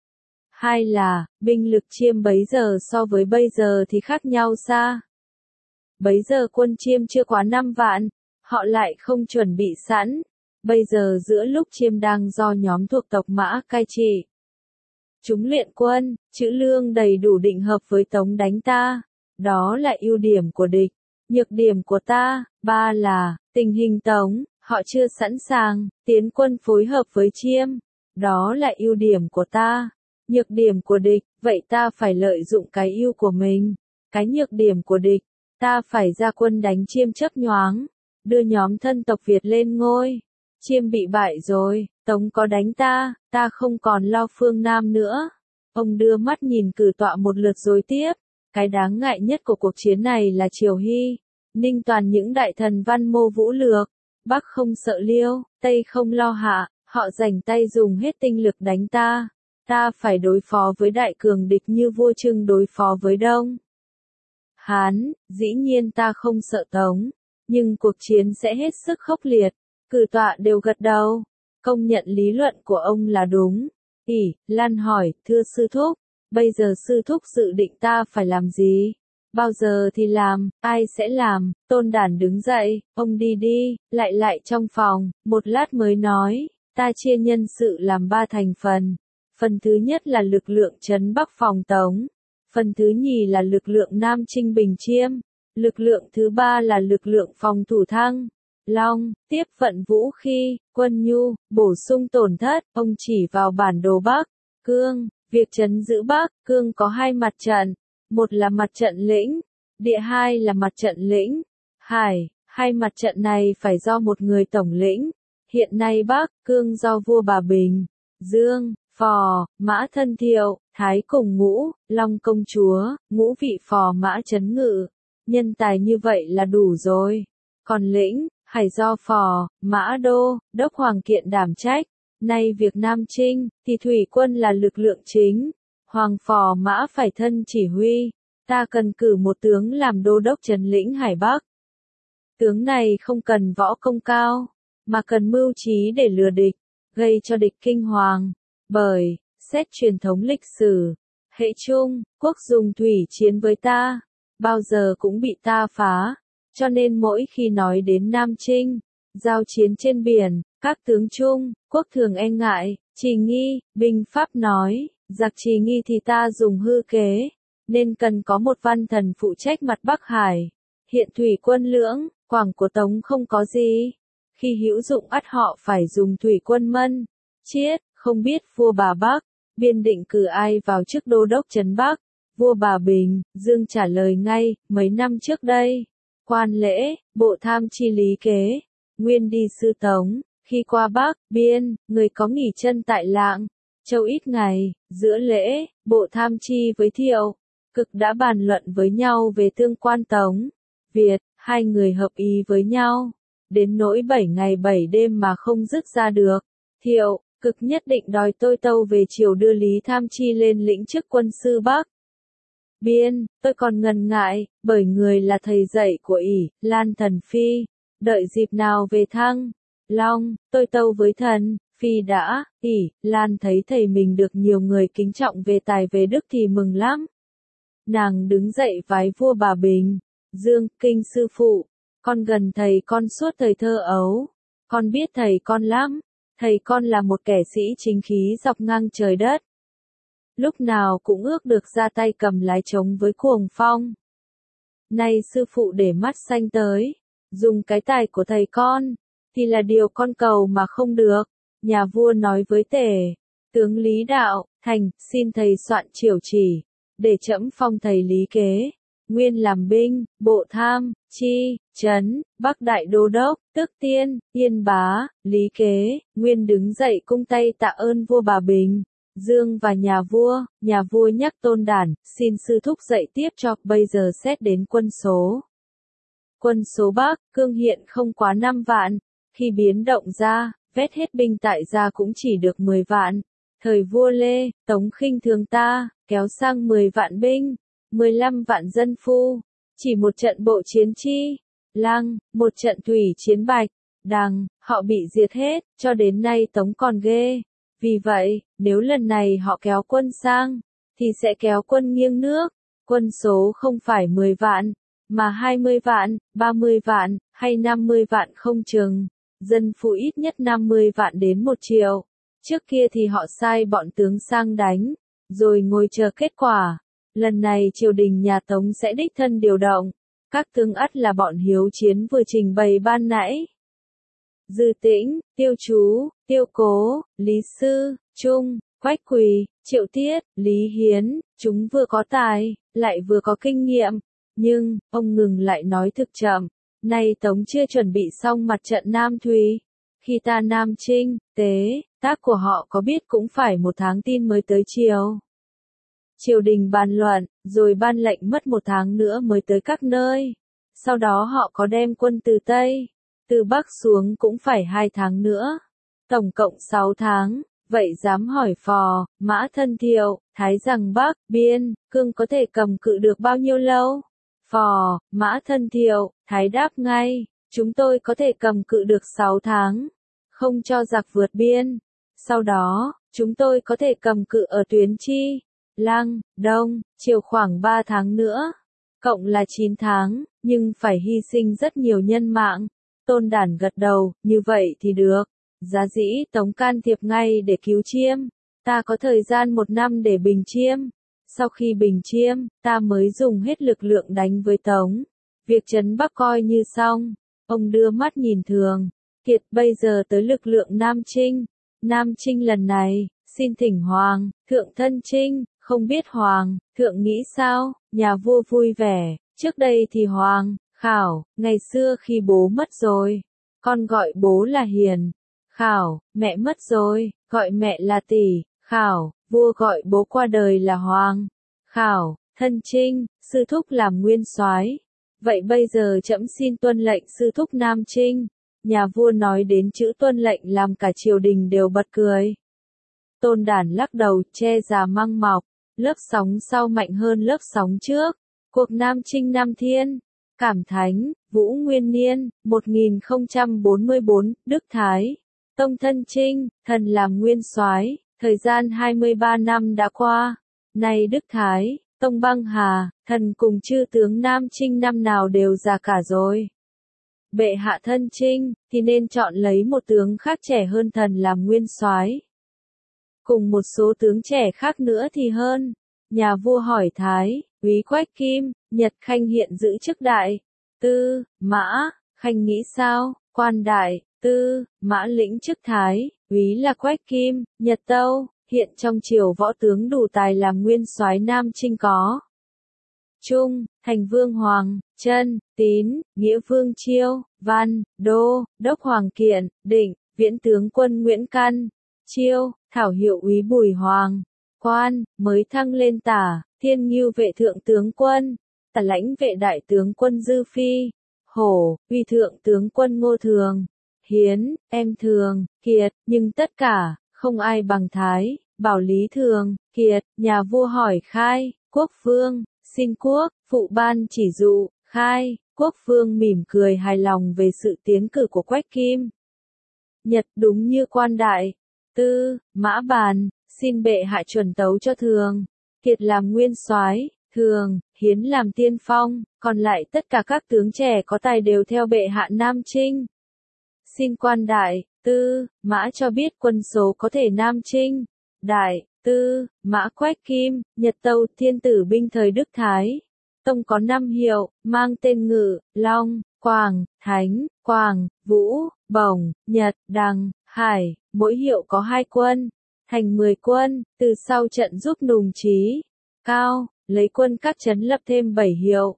2 là, binh lực chiêm bấy giờ so với bây giờ thì khác nhau xa. Bấy giờ quân chiêm chưa quá 5 vạn, họ lại không chuẩn bị sẵn. Bây giờ giữa lúc chiêm đang do nhóm thuộc tộc Mã cai trị. Chúng luyện quân, trữ lương đầy đủ định hợp với Tống đánh ta. Đó là ưu điểm của địch. Nhược điểm của ta, 3 là, tình hình Tống, họ chưa sẵn sàng, tiến quân phối hợp với chiêm. Đó là ưu điểm của ta. Nhược điểm của địch, vậy ta phải lợi dụng cái ưu của mình. Cái nhược điểm của địch, ta phải ra quân đánh chiêm chớp nhoáng, đưa nhóm thân tộc Việt lên ngôi. Chiêm bị bại rồi, Tống có đánh ta, ta không còn lo phương Nam nữa. Ông đưa mắt nhìn cử tọa một lượt rồi tiếp. Cái đáng ngại nhất của cuộc chiến này là Triều Hy, Ninh toàn những đại thần văn mô vũ lược. Bắc không sợ Liêu, Tây không lo Hạ, họ rảnh tay dùng hết tinh lực đánh ta. Ta phải đối phó với đại cường địch như vua Trưng đối phó với Đông Hán, dĩ nhiên ta không sợ Tống, nhưng cuộc chiến sẽ hết sức khốc liệt. Cử tọa đều gật đầu, công nhận lý luận của ông là đúng. Lan hỏi, thưa sư thúc, bây giờ sư thúc dự định ta phải làm gì? Bao giờ thì làm, ai sẽ làm? Tôn Đản đứng dậy, ông đi đi, lại trong phòng, một lát mới nói, ta chia nhân sự làm 3 thành phần. Phần thứ nhất là lực lượng trấn Bắc phòng Tống. Phần thứ nhì là lực lượng Nam Trinh Bình Chiêm. Lực lượng thứ 3 là lực lượng phòng thủ Thăng Long, tiếp vận vũ khí, quân nhu, bổ sung tổn thất. Ông chỉ vào bản đồ Bắc Cương. Việc trấn giữ Bắc Cương có 2 mặt trận. Một là mặt trận lĩnh, địa, 2 là mặt trận lĩnh, hải. 2 mặt trận này phải do một người tổng lĩnh. Hiện nay Bắc Cương do vua Bà Bình, Dương, Phò, Mã Thân Thiệu, Thái cùng Ngũ, Long công chúa, Ngũ vị Phò Mã trấn ngự. Nhân tài như vậy là đủ rồi. Còn lĩnh, hải do Phò, Mã Đô, Đốc Hoàng Kiện đảm trách. Nay việc Nam Trinh, thì thủy quân là lực lượng chính. Hoàng Phò Mã phải thân chỉ huy. Ta cần cử một tướng làm đô đốc trấn lĩnh Hải Bắc. Tướng này không cần võ công cao, mà cần mưu trí để lừa địch, gây cho địch kinh hoàng. Bởi, xét truyền thống lịch sử, hệ chung, quốc dùng thủy chiến với ta, bao giờ cũng bị ta phá. Cho nên mỗi khi nói đến Nam Trinh, giao chiến trên biển, các tướng Trung, Quốc thường e ngại. Trì Nghi, binh pháp nói, giặc Trì Nghi thì ta dùng hư kế, nên cần có một văn thần phụ trách mặt Bắc Hải. Hiện thủy quân lưỡng, quảng của Tống không có gì. Khi hữu dụng ắt họ phải dùng thủy quân Mân, Chiết, không biết vua Bà Bắc, Biên định cử ai vào chức đô đốc trấn Bắc. Vua Bà Bình, Dương trả lời ngay, mấy năm trước đây. Quan lễ, bộ tham chi Lý Kế, nguyên đi sư Tống, khi qua Bắc, Biên, người có nghỉ chân tại Lạng, Châu ít ngày, giữa lễ, bộ tham chi với Thiệu, Cực đã bàn luận với nhau về tương quan Tống, Việt, hai người hợp ý với nhau, đến nỗi 7 ngày 7 đêm mà không dứt ra được. Thiệu, Cực nhất định đòi tôi tâu về triều đưa Lý Tham Chi lên lĩnh chức quân sư Bắc. Biên, tôi còn ngần ngại, bởi người là thầy dạy của ỷ, Lan thần phi, đợi dịp nào về Thăng, Long, tôi tâu với thần, phi đã, ỷ, Lan thấy thầy mình được nhiều người kính trọng về tài về đức thì mừng lắm. Nàng đứng dậy vái vua Bà Bình, Dương, kinh sư phụ, con gần thầy con suốt thời thơ ấu, con biết thầy con lắm, thầy con là một kẻ sĩ chính khí dọc ngang trời đất. Lúc nào cũng ước được ra tay cầm lái chống với cuồng phong. Nay sư phụ để mắt xanh tới, dùng cái tài của thầy con, thì là điều con cầu mà không được. Nhà vua nói với Tề, tướng Lý Đạo, thành, xin thầy soạn chiểu chỉ, để trẫm phong thầy Lý Kế, nguyên làm binh, bộ tham, chi, trấn, Bắc Đại Đô Đốc, Tước Tiên, Yên Bá, Lý Kế, nguyên đứng dậy cung tay tạ ơn vua Bà Bình. Dương và nhà vua nhắc Tôn Đản, xin sư thúc dạy tiếp cho, bây giờ xét đến quân số. Quân số Bắc, cương hiện không quá 5 vạn, khi biến động ra, vét hết binh tại gia cũng chỉ được 10 vạn. Thời vua Lê, Tống khinh thường ta, kéo sang 10 vạn binh, 15 vạn dân phu, chỉ một trận bộ chiến chi, Lăng, một trận thủy chiến Bạch, Đằng, họ bị diệt hết, cho đến nay Tống còn ghê. Vì vậy, nếu lần này họ kéo quân sang, thì sẽ kéo quân nghiêng nước. Quân số không phải 10 vạn, mà 20 vạn, 30 vạn, hay 50 vạn không chừng. Dân phu ít nhất 50 vạn đến 1 triệu. Trước kia thì họ sai bọn tướng sang đánh, rồi ngồi chờ kết quả. Lần này triều đình nhà Tống sẽ đích thân điều động. Các tướng ắt là bọn hiếu chiến vừa trình bày ban nãy. Dư Tĩnh, Tiêu Chú, Tiêu Cố, Lý Sư, Trung, Quách Quỳ, Triệu Tiết, Lý Hiến, chúng vừa có tài, lại vừa có kinh nghiệm. Nhưng, ông ngừng lại nói thực chậm. Nay Tống chưa chuẩn bị xong mặt trận Nam Thùy. Khi ta Nam Trinh, tế, tác của họ có biết cũng phải 1 tháng tin mới tới triều. Triều đình bàn luận, rồi ban lệnh mất 1 tháng nữa mới tới các nơi. Sau đó họ có đem quân từ Tây, từ Bắc xuống cũng phải 2 tháng nữa. Tổng cộng 6 tháng, vậy dám hỏi Phò, Mã Thân Thiệu, Thái rằng Bắc, Biên, Cương có thể cầm cự được bao nhiêu lâu? Phò, Mã Thân Thiệu, Thái đáp ngay, chúng tôi có thể cầm cự được 6 tháng, không cho giặc vượt biên. Sau đó, chúng tôi có thể cầm cự ở tuyến Chi, Lăng, Đông, chiều khoảng 3 tháng nữa. Cộng là 9 tháng, nhưng phải hy sinh rất nhiều nhân mạng. Tôn Đản gật đầu, như vậy thì được. Giá dĩ Tống can thiệp ngay để cứu Chiêm. Ta có thời gian 1 năm để bình Chiêm. Sau khi bình Chiêm, ta mới dùng hết lực lượng đánh với Tống. Việc trấn Bắc coi như xong. Ông đưa mắt nhìn Thường Kiệt, bây giờ tới lực lượng Nam Trinh. Nam Trinh lần này, xin thỉnh Hoàng, Thượng thân Trinh, không biết Hoàng, Thượng nghĩ sao? Nhà vua vui vẻ, trước đây thì Hoàng, Khảo, ngày xưa khi bố mất rồi, con gọi bố là Hiền. Khảo, mẹ mất rồi, gọi mẹ là Tỷ. Khảo, vua gọi bố qua đời là Hoàng. Khảo, thân Trinh, sư thúc làm nguyên soái. Vậy bây giờ trẫm xin tuân lệnh sư thúc Nam Trinh. Nhà vua nói đến chữ tuân lệnh làm cả triều đình đều bật cười. Tôn Đản lắc đầu, che già măng mọc, lớp sóng sau mạnh hơn lớp sóng trước. Cuộc Nam Trinh Nam Thiên, Cảm Thánh, Vũ Nguyên Niên, 1044, Đức Thái, Tông thân Trinh, thần làm nguyên soái, thời gian 23 năm đã qua. Nay Đức Thái, Tông băng hà, thần cùng chư tướng Nam Trinh năm nào đều già cả rồi. Bệ hạ thân Trinh, thì nên chọn lấy một tướng khác trẻ hơn thần làm nguyên soái. Cùng một số tướng trẻ khác nữa thì hơn. Nhà vua hỏi Thái, Úy Quách Kim, Nhật Khanh hiện giữ chức đại tư mã, Khanh nghĩ sao, quan đại tư mã lĩnh chức thái, úy là Quách Kim, Nhật Tâu, hiện trong triều võ tướng đủ tài làm nguyên soái Nam Chinh có. Trung, Thành Vương Hoàng, Trân, Tín, Nghĩa Vương Chiêu, Văn, Đô, Đốc Hoàng Kiện, Định, Viễn tướng quân Nguyễn Căn, Chiêu, Thảo hiệu úy Bùi Hoàng, quan, mới thăng lên tả, Thiên Ngưu vệ thượng tướng quân, tả lãnh vệ đại tướng quân Dư Phi, Hổ, uy thượng tướng quân Ngô Thường, Hiến, em Thường, Kiệt, nhưng tất cả, không ai bằng Thái, Bảo Lý Thường, Kiệt, nhà vua hỏi khai, quốc vương, xin quốc, phụ ban chỉ dụ, khai, quốc vương mỉm cười hài lòng về sự tiến cử của Quách Kim. Nhật đúng như quan đại, tư, mã bàn, xin bệ hạ chuẩn tấu cho Thường, Kiệt làm nguyên soái, Thường, Hiến làm tiên phong, còn lại tất cả các tướng trẻ có tài đều theo bệ hạ Nam Chinh. Xin quan đại, tư, mã cho biết quân số có thể Nam Chinh. Đại, tư, mã Quách Kim, Nhật Tâu, thiên tử binh thời Đức Thái. Tông có 5 hiệu, mang tên Ngự, Long, Quảng, Thánh, Quảng, Vũ, Bổng, Nhật, Đằng, Hải, mỗi hiệu có 2 quân, thành 10 quân, từ sau trận giúp Nùng Trí, Cao, lấy quân các trấn lập thêm 7 hiệu,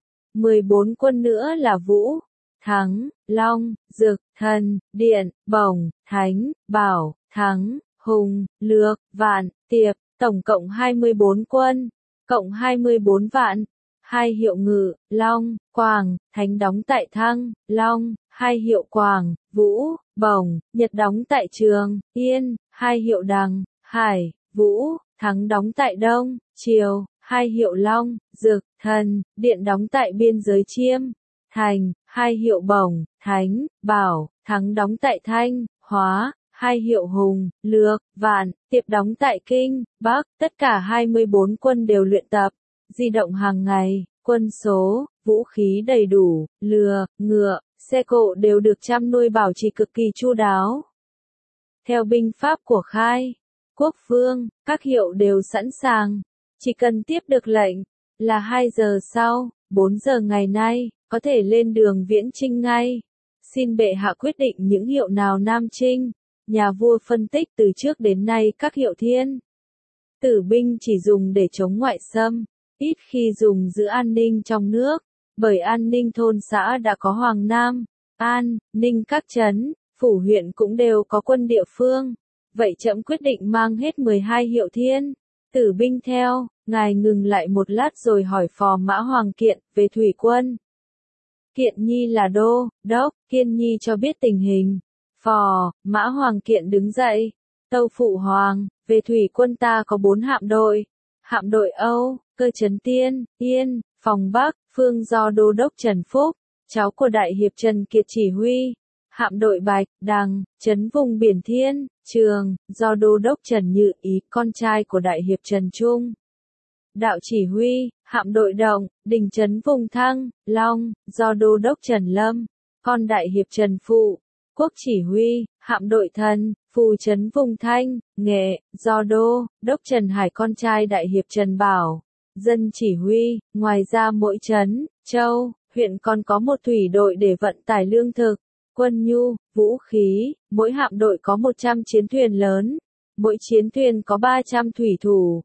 14 quân nữa là Vũ, Thắng, Long, Dực, Thần, Điện, Bổng, Thánh, Bảo, Thắng, Hùng, Lược, Vạn, Tiệp, tổng cộng 24 quân, cộng 24 vạn. 2 hiệu Ngự, Long, Quảng, Thánh đóng tại Thăng, Long, 2 hiệu Quảng, Vũ, Bổng, Nhật đóng tại Trường, Yên, 2 hiệu Đằng, Hải, Vũ, Thắng đóng tại Đông, Triều, 2 hiệu Long, Dực, Thần, Điện đóng tại biên giới Chiêm, Thành, 2 hiệu Bổng, Thánh, Bảo, Thắng đóng tại Thanh, Hóa, 2 hiệu Hùng, Lược, Vạn, Tiệp đóng tại Kinh, Bắc, tất cả 24 quân đều luyện tập, di động hàng ngày, quân số, vũ khí đầy đủ, lừa, ngựa, xe cộ đều được chăm nuôi bảo trì cực kỳ chu đáo. Theo binh pháp của Khai, Quốc Vương, các hiệu đều sẵn sàng, chỉ cần tiếp được lệnh, là 2 giờ sau, 4 giờ ngày nay, có thể lên đường viễn chinh ngay. Xin bệ hạ quyết định những hiệu nào Nam Chinh. Nhà vua phân tích từ trước đến nay các hiệu thiên tử binh chỉ dùng để chống ngoại xâm, ít khi dùng giữ an ninh trong nước, bởi an ninh thôn xã đã có Hoàng Nam, An, Ninh các trấn, phủ huyện cũng đều có quân địa phương. Vậy trẫm quyết định mang hết 12 hiệu thiên tử binh theo. Ngài ngừng lại một lát rồi hỏi phò mã Hoàng Kiện về thủy quân. Kiện Nhi là đô đốc, Kiên Nhi cho biết tình hình. Phò mã Hoàng Kiện đứng dậy, tâu phụ hoàng, về thủy quân ta có 4 hạm đội. Hạm đội Âu, Cơ Trấn Tiên, Yên, Phòng Bắc, Phương do đô đốc Trần Phúc, cháu của đại hiệp Trần Kiệt chỉ huy. Hạm đội Bạch, Đằng, trấn vùng biển Thiên, Trường, do đô đốc Trần Nhự Ý, con trai của đại hiệp Trần Trung. Đạo chỉ huy, hạm đội Động, Đình trấn vùng Thăng, Long, do đô đốc Trần Lâm, con đại hiệp Trần Phụ. Quốc chỉ huy, hạm đội Thần, Phù trấn vùng Thanh, Nghệ, do đô đốc Trần Hải, con trai đại hiệp Trần Bảo. Dân chỉ huy, ngoài ra mỗi trấn, châu, huyện còn có một thủy đội để vận tải lương thực, quân nhu, vũ khí, mỗi hạm đội có 100 chiến thuyền lớn, mỗi chiến thuyền có 300 thủy thủ,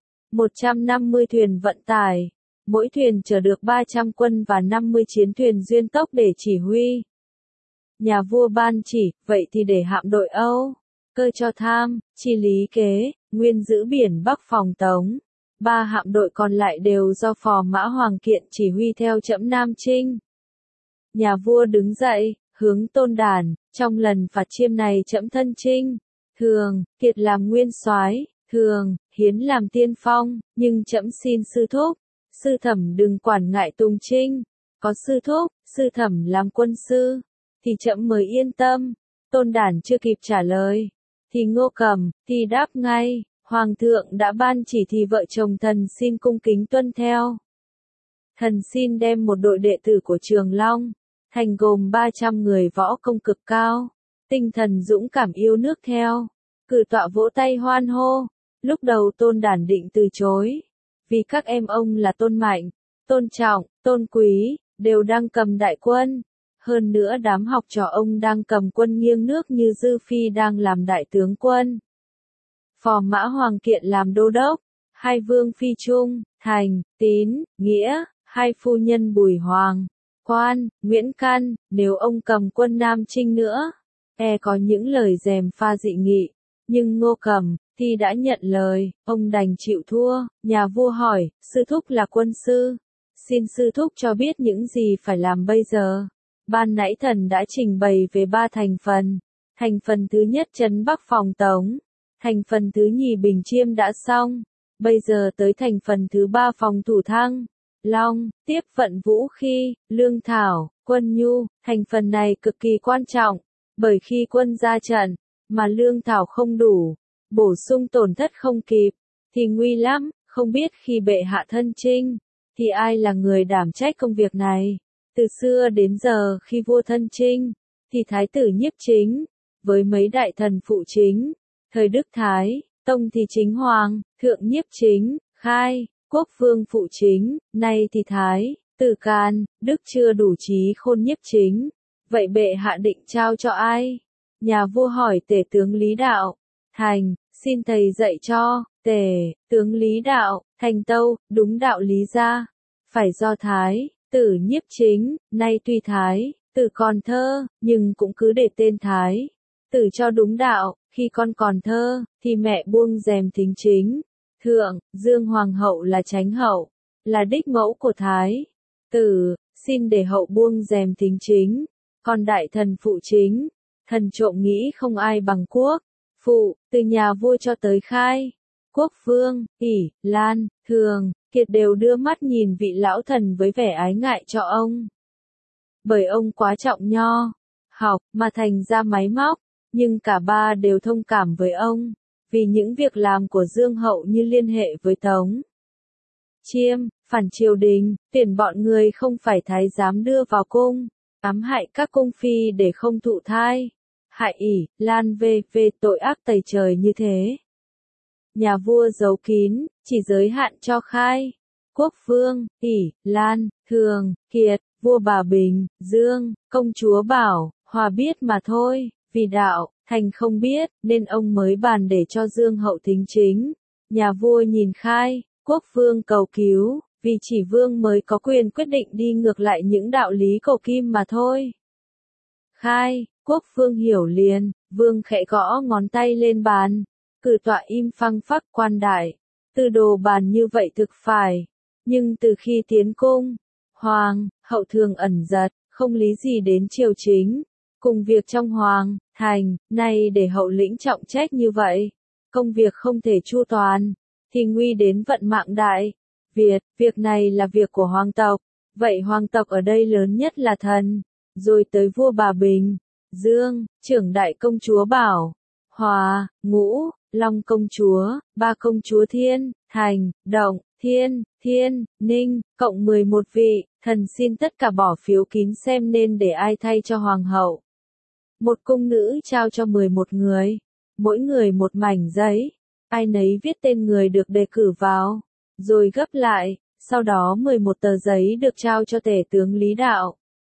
150 thuyền vận tải, mỗi thuyền chở được 300 quân và 50 chiến thuyền duyên tốc để chỉ huy. Nhà vua ban chỉ, vậy thì để hạm đội Âu, Cơ cho tham, chi lý kế, nguyên giữ biển Bắc phòng tống. 3 hạm đội còn lại đều do phò mã Hoàng Kiện chỉ huy theo trẫm Nam Chinh. Nhà vua đứng dậy, hướng Tôn Đản, trong lần phạt chiêm này trẫm thân chinh. Thường, Kiệt làm nguyên soái, Thường, Hiến làm tiên phong, nhưng trẫm xin sư thúc, sư thẩm đừng quản ngại tùng chinh. Có sư thúc, sư thẩm làm quân sư, thì trẫm mới yên tâm. Tôn Đản chưa kịp trả lời, thì Ngô Cầm, thì đáp ngay, Hoàng thượng đã ban chỉ thì vợ chồng thần xin cung kính tuân theo. Thần xin đem một đội đệ tử của Trường Long, thành gồm 300 người võ công cực cao, tinh thần dũng cảm yêu nước theo. Cử tọa vỗ tay hoan hô. Lúc đầu Tôn Đản định từ chối, vì các em ông là Tôn Mạnh, tôn trọng, tôn quý, đều đang cầm đại quân. Hơn nữa đám học trò ông đang cầm quân nghiêng nước như Dư Phi đang làm đại tướng quân. Phò Mã Hoàng Kiện làm đô đốc, hai vương phi Trung, Thành, Tín, Nghĩa, hai phu nhân Bùi Hoàng, Quan, Nguyễn Căn, nếu ông cầm quân Nam Chinh nữa, có những lời gièm pha dị nghị, nhưng Ngô Cầm thì đã nhận lời, ông đành chịu thua. Nhà vua hỏi, sư thúc là quân sư, xin sư thúc cho biết những gì phải làm bây giờ. Ban nãy thần đã trình bày về 3 thành phần. Thành phần thứ nhất trấn Bắc phòng Tống, thành phần thứ nhì Bình Chiêm đã xong, bây giờ tới thành phần thứ 3 phòng thủ Thăng, Long, tiếp vận vũ khí, lương thảo, quân nhu. Thành phần này cực kỳ quan trọng, bởi khi quân ra trận, mà lương thảo không đủ, bổ sung tổn thất không kịp, thì nguy lắm. Không biết khi bệ hạ thân chinh, thì ai là người đảm trách công việc này. Từ xưa đến giờ khi vua thân chinh, thì thái tử Nhiếp Chính, với mấy đại thần phụ chính, thời Đức Thái, Tông thì chính hoàng, thượng Nhiếp Chính, Khai, Quốc vương phụ chính, nay thì Thái, tử Can, Đức chưa đủ trí khôn Nhiếp Chính. Vậy bệ hạ định trao cho ai? Nhà vua hỏi tể tướng Lý Đạo. Thành, xin thầy dạy cho. Tể, tướng Lý Đạo, Thành tâu, đúng đạo lý ra. Phải do Thái, tử Nhiếp Chính, nay tuy Thái, tử còn thơ, nhưng cũng cứ để tên Thái. Tử cho đúng đạo, khi con còn thơ, thì mẹ buông rèm thính chính. Thượng, Dương Hoàng hậu là chánh hậu, là đích mẫu của Thái. Tử, xin để hậu buông rèm thính chính. Còn đại thần phụ chính, thần trộm nghĩ không ai bằng Quốc. Phụ, từ nhà vua cho tới Khai, Quốc vương, ỷ, Lan, Thường, Kiệt đều đưa mắt nhìn vị lão thần với vẻ ái ngại cho ông. Bởi ông quá trọng nho, học, mà thành ra máy móc, nhưng cả ba đều thông cảm với ông, vì những việc làm của Dương hậu như liên hệ với Tống Chiêm, phản triều đình, tuyển bọn người không phải thái giám đưa vào cung, ám hại các cung phi để không thụ thai, hại ỷ, Lan về tội ác tày trời như thế. Nhà vua giấu kín, chỉ giới hạn cho Khai, Quốc vương, ỷ, Lan, Thường, Kiệt, vua Bà Bình, Dương, công chúa Bảo, Hòa biết mà thôi, vì đạo, Thành không biết, nên ông mới bàn để cho Dương hậu thính chính. Nhà vua nhìn Khai, Quốc vương cầu cứu, vì chỉ vương mới có quyền quyết định đi ngược lại những đạo lý cổ kim mà thôi. Khai, Quốc vương hiểu liền, vương khẽ gõ ngón tay lên bàn, cử tọa im phăng phắc. Quan đại, từ đồ bàn như vậy thực phải, nhưng từ khi tiến cung, hoàng, hậu thường ẩn giật, không lý gì đến triều chính, cùng việc trong hoàng, thành, nay để hậu lĩnh trọng trách như vậy, công việc không thể chu toàn, thì nguy đến vận mạng đại Việt. Việc này là việc của hoàng tộc, vậy hoàng tộc ở đây lớn nhất là thần, rồi tới vua Bà Bình, Dương, trưởng đại công chúa Bảo, Hòa, Ngũ, Long công chúa, ba công chúa Thiên, Thành, Động, Thiên, Ninh, cộng 11 vị. Thần xin tất cả bỏ phiếu kín xem nên để ai thay cho hoàng hậu. Một cung nữ trao cho 11 người, mỗi người một mảnh giấy, ai nấy viết tên người được đề cử vào, rồi gấp lại, sau đó 11 tờ giấy được trao cho tể tướng Lý Đạo.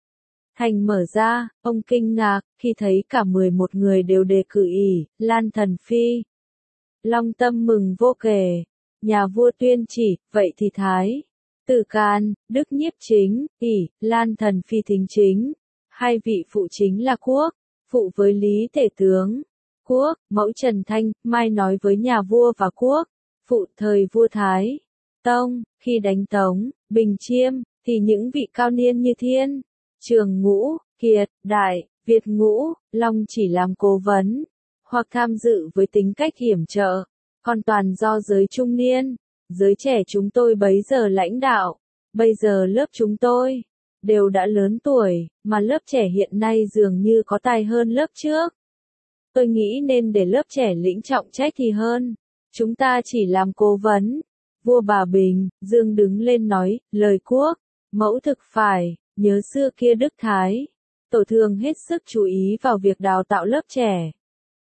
Thành mở ra, ông kinh ngạc, khi thấy cả 11 người đều đề cử ỷ, Lan thần phi. Long tâm mừng vô kể, nhà vua tuyên chỉ, vậy thì Thái, tử Can, Đức Nhiếp Chính, ỷ, Lan thần phi thính chính. Hai vị phụ chính là Quốc, phụ với Lý tể tướng. Quốc, mẫu Trần Thanh, mai nói với nhà vua và Quốc, phụ thời vua Thái, Tông, khi đánh Tống, Bình Chiêm, thì những vị cao niên như Thiên, Trường Ngũ, Kiệt, Đại, Việt Ngũ, Long chỉ làm cố vấn, hoặc tham dự với tính cách yểm trợ, còn toàn do giới trung niên, giới trẻ chúng tôi bấy giờ lãnh đạo. Bây giờ lớp chúng tôi đều đã lớn tuổi, mà lớp trẻ hiện nay dường như có tài hơn lớp trước. Tôi nghĩ nên để lớp trẻ lĩnh trọng trách thì hơn. Chúng ta chỉ làm cố vấn. Vua Bà Bình, Dương đứng lên nói, lời Quốc, mẫu thực phải, nhớ xưa kia Đức Thái, tổ thường hết sức chú ý vào việc đào tạo lớp trẻ.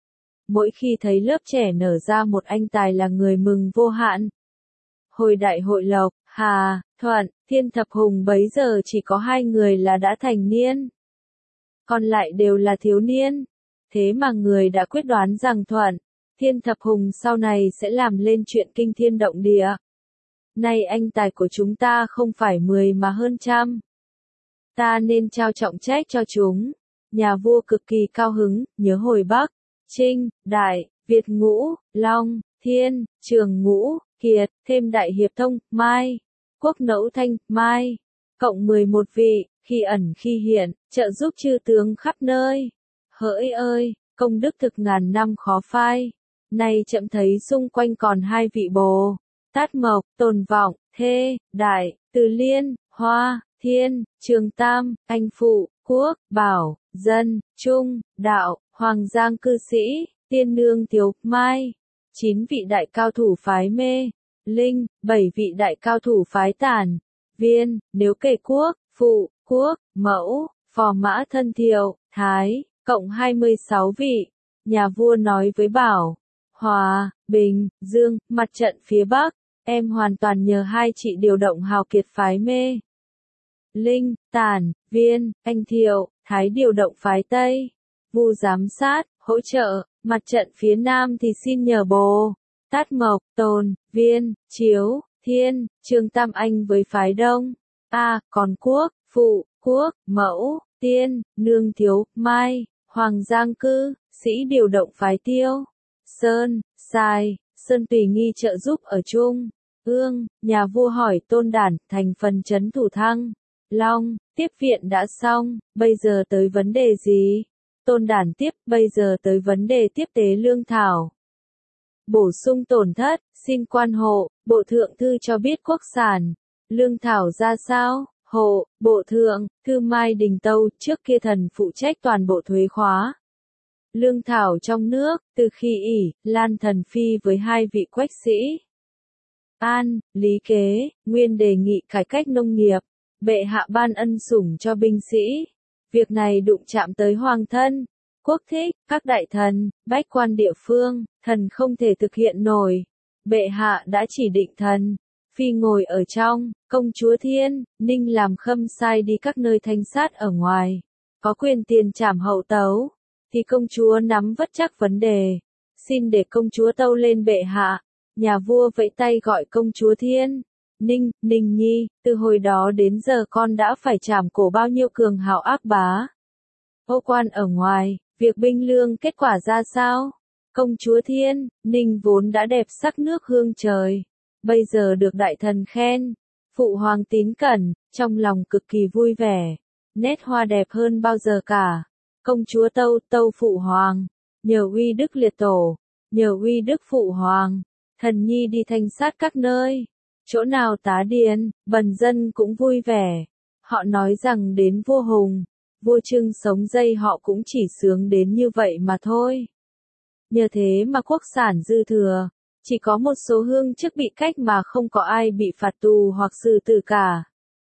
Mỗi khi thấy lớp trẻ nở ra một anh tài là người mừng vô hạn. Hồi đại hội lộc, Hà, Thuận, Thiên Thập Hùng bấy giờ chỉ có 2 người là đã thành niên. Còn lại đều là thiếu niên. Thế mà người đã quyết đoán rằng Thuận, Thiên Thập Hùng sau này sẽ làm lên chuyện kinh thiên động địa. Nay anh tài của chúng ta không phải 10 mà hơn trăm. Ta nên trao trọng trách cho chúng. Nhà vua cực kỳ cao hứng, nhớ hồi Bắc, Trinh, Đại, Việt Ngũ, Long, Thiên, Trường Ngũ, Kiệt, thêm Đại Hiệp Thông, Mai, Quốc Nẫu Thanh, Mai, cộng 11 vị, khi ẩn khi hiện, trợ giúp chư tướng khắp nơi. Hỡi ơi, công đức thực ngàn năm khó phai. Nay chậm thấy xung quanh còn 2 vị bồ. Tát Mộc, Tồn Vọng, Thê, Đại, Từ Liên, Hoa, Thiên, Trường Tam, Anh Phụ, Quốc, Bảo, Dân, Trung, Đạo, Hoàng Giang cư sĩ, Tiên Nương Thiếu, Mai. 9 vị đại cao thủ phái Mê, Linh, 7 vị đại cao thủ phái Tản, Viên, nếu kể Quốc, Phụ, Quốc, Mẫu, Phò Mã Thân Thiệu, Thái, cộng 26 vị. Nhà vua nói với Bảo, Hòa, Bình, Dương, mặt trận phía Bắc, em hoàn toàn nhờ 2 chị điều động hào kiệt phái Mê, Linh, Tản, Viên, Anh Thiệu, Thái điều động phái Tây. Vu giám sát, hỗ trợ, mặt trận phía Nam thì xin nhờ bồ. Tát Mộc, Tồn, Viên, Chiếu, Thiên, Trường Tam Anh với phái Đông. Còn Quốc, Phụ, Quốc, Mẫu, Tiên, Nương Thiếu, Mai, Hoàng Giang cư, sĩ điều động phái Tiêu. Sơn, Sai, Sơn tùy nghi trợ giúp ở Trung Ương. Nhà vua hỏi Tôn Đản, thành phần trấn thủ Thăng Long, tiếp viện đã xong, bây giờ tới vấn đề gì? Tôn Đản tiếp, bây giờ tới vấn đề tiếp tế lương thảo. Bổ sung tổn thất, xin quan hộ, bộ thượng thư cho biết quốc sản, lương thảo ra sao? Hộ, bộ thượng, thư Mai Đình Tâu, trước kia thần phụ trách toàn bộ thuế khóa. Lương thảo trong nước, từ khi ỷ, Lan thần phi với 2 vị quách sĩ. An, Lý Kế, nguyên đề nghị cải cách nông nghiệp, bệ hạ ban ân sủng cho binh sĩ. Việc này đụng chạm tới hoàng thân, quốc thích, các đại thần, bách quan địa phương, thần không thể thực hiện nổi. Bệ hạ đã chỉ định thần, phi ngồi ở trong, công chúa Thiên, Ninh làm khâm sai đi các nơi thanh sát ở ngoài. Có quyền tiền trảm hậu tấu, thì công chúa nắm vất chắc vấn đề. Xin để công chúa tâu lên bệ hạ. Nhà vua vẫy tay gọi công chúa Thiên. Ninh, Ninh Nhi, từ hồi đó đến giờ con đã phải trảm cổ bao nhiêu cường hào ác bá. Ô quan ở ngoài, việc binh lương kết quả ra sao? Công chúa Thiên, Ninh vốn đã đẹp sắc nước hương trời. Bây giờ được đại thần khen. Phụ hoàng tín cẩn, trong lòng cực kỳ vui vẻ. Nét hoa đẹp hơn bao giờ cả. Công chúa tâu phụ hoàng. Nhờ uy đức liệt tổ. Nhờ uy đức phụ hoàng. Thần nhi đi thanh sát các nơi. Chỗ nào tá điền, bần dân cũng vui vẻ. Họ nói rằng đến vua Hùng, vua Trưng sống dây họ cũng chỉ sướng đến như vậy mà thôi. Nhờ thế mà quốc sản dư thừa, chỉ có một số hương chức bị cách mà không có ai bị phạt tù hoặc xử tử cả.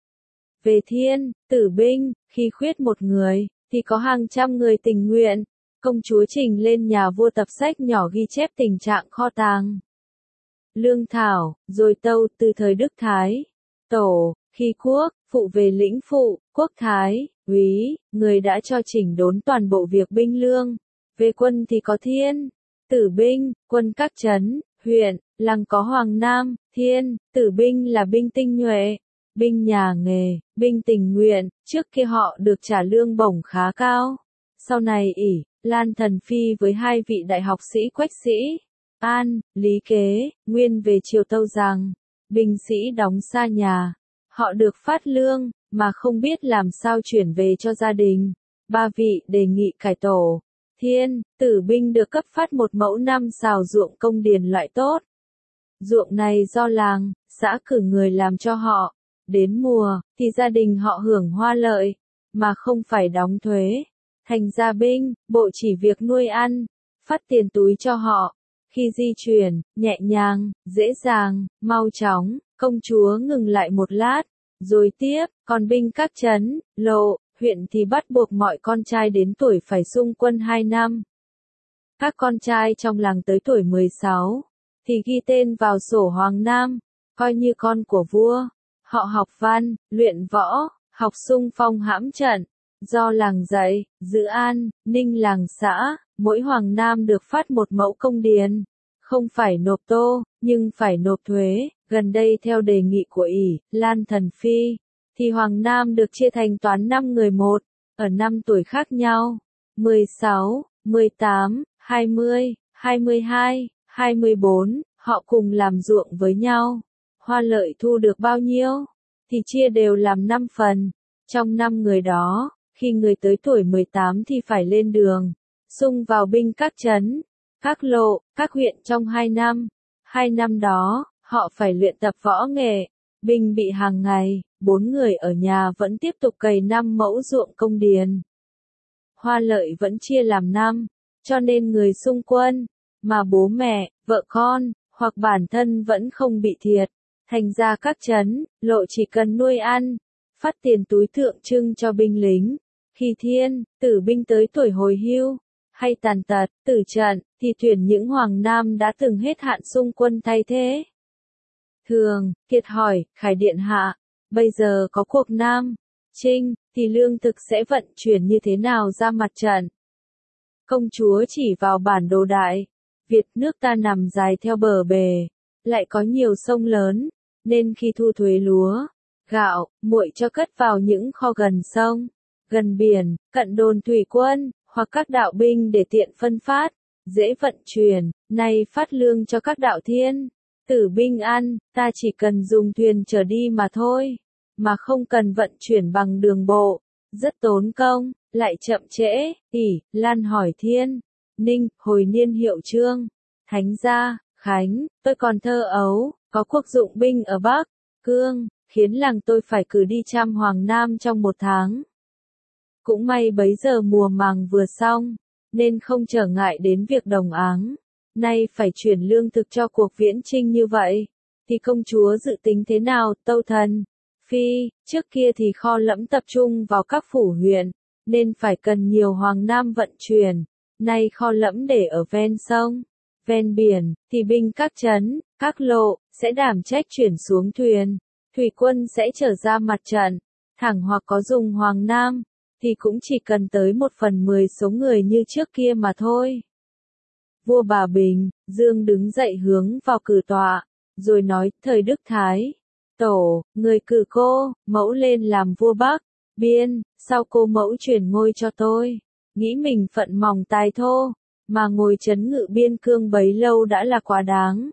Về Thiên, Tử binh, khi khuyết một người, thì có hàng trăm người tình nguyện. Công chúa trình lên nhà vua tập sách nhỏ ghi chép tình trạng kho tàng lương thảo, rồi tâu từ thời Đức Thái Tổ, khi quốc, phụ về lĩnh phụ, quốc thái, úy, người đã cho chỉnh đốn toàn bộ việc binh lương. Về quân thì có Thiên, Tử binh, quân các trấn, huyện, làng có Hoàng Nam, Thiên, Tử binh là binh tinh nhuệ, binh nhà nghề, binh tình nguyện, trước kia họ được trả lương bổng khá cao. Sau này ỷ, Lan thần phi với 2 vị đại học sĩ quách sĩ. An, Lý Kế, nguyên về triều tâu rằng, binh sĩ đóng xa nhà, họ được phát lương, mà không biết làm sao chuyển về cho gia đình. 3 vị đề nghị cải tổ. Thiên, Tử binh được cấp phát 1 mẫu 5 sào ruộng công điền loại tốt. Ruộng này do làng, xã cử người làm cho họ. Đến mùa, thì gia đình họ hưởng hoa lợi, mà không phải đóng thuế. Thành ra binh, bộ chỉ việc nuôi ăn, phát tiền túi cho họ. Khi di chuyển, nhẹ nhàng, dễ dàng, mau chóng, công chúa ngừng lại một lát, rồi tiếp, còn binh các trấn, lộ, huyện thì bắt buộc mọi con trai đến tuổi phải xung quân 2 năm. Các con trai trong làng tới tuổi 16, thì ghi tên vào sổ Hoàng Nam, coi như con của vua. Họ học văn, luyện võ, học xung phong hãm trận, do làng dạy, giữ an, ninh làng xã, mỗi hoàng nam được phát một mẫu công điền. Không phải nộp tô, nhưng phải nộp thuế. Gần đây theo đề nghị của ỷ Lan Thần Phi, thì hoàng nam được chia thành toán 5 người một, ở 5 tuổi khác nhau, 16, 18, 20, 22, 24, họ cùng làm ruộng với nhau. Hoa lợi thu được bao nhiêu, thì chia đều làm 5 phần. Trong 5 người đó, khi người tới tuổi 18 thì phải lên đường, xung vào binh các trấn, các lộ, các huyện trong 2 năm. 2 năm đó, họ phải luyện tập võ nghệ, binh bị hàng ngày, 4 người ở nhà vẫn tiếp tục cày 5 mẫu ruộng công điền. Hoa lợi vẫn chia làm 5, cho nên người xung quân, mà bố mẹ, vợ con, hoặc bản thân vẫn không bị thiệt. Thành ra các trấn, lộ chỉ cần nuôi ăn, phát tiền túi tượng trưng cho binh lính. Khi thiên, tử binh tới tuổi hồi hưu, hay tàn tật, tử trận, thì tuyển những hoàng nam đã từng hết hạn xung quân thay thế. Thường, Kiệt hỏi, Khải Điện Hạ, bây giờ có cuộc Nam, Trinh, thì lương thực sẽ vận chuyển như thế nào ra mặt trận? Công chúa chỉ vào bản đồ đại. Việt nước ta nằm dài theo bờ bề, lại có nhiều sông lớn, nên khi thu thuế lúa, gạo, muội cho cất vào những kho gần sông, gần biển, cận đồn thủy quân, hoặc các đạo binh để tiện phân phát, dễ vận chuyển. Nay phát lương cho các đạo thiên, tử binh ăn, ta chỉ cần dùng thuyền chở đi mà thôi, mà không cần vận chuyển bằng đường bộ, rất tốn công, lại chậm trễ. ỷ Lan hỏi Thiên, Ninh, hồi niên Hiệu Chương, Thánh gia, Khánh, tôi còn thơ ấu, có cuộc dụng binh ở Bắc Cương, khiến làng tôi phải cử đi Cham Hoàng Nam trong 1 tháng. Cũng may bấy giờ mùa màng vừa xong, nên không trở ngại đến việc đồng áng. Nay phải chuyển lương thực cho cuộc viễn chinh như vậy, thì công chúa dự tính thế nào, Tâu Thần? Phi, trước kia thì kho lẫm tập trung vào các phủ huyện, nên phải cần nhiều hoàng nam vận chuyển. Nay kho lẫm để ở ven sông, ven biển, thì binh các trấn, các lộ, sẽ đảm trách chuyển xuống thuyền. Thủy quân sẽ trở ra mặt trận. Thẳng hoặc có dùng hoàng nam, thì cũng chỉ cần tới 1/10 số người như trước kia mà thôi. Vua Bà Bình, Dương đứng dậy hướng vào cử tọa, rồi nói, thời Đức Thái Tổ, người cử cô, mẫu lên làm vua Bắc Biên, sao cô mẫu chuyển ngôi cho tôi? Nghĩ mình phận mỏng tài thô, mà ngồi trấn ngự biên cương bấy lâu đã là quá đáng.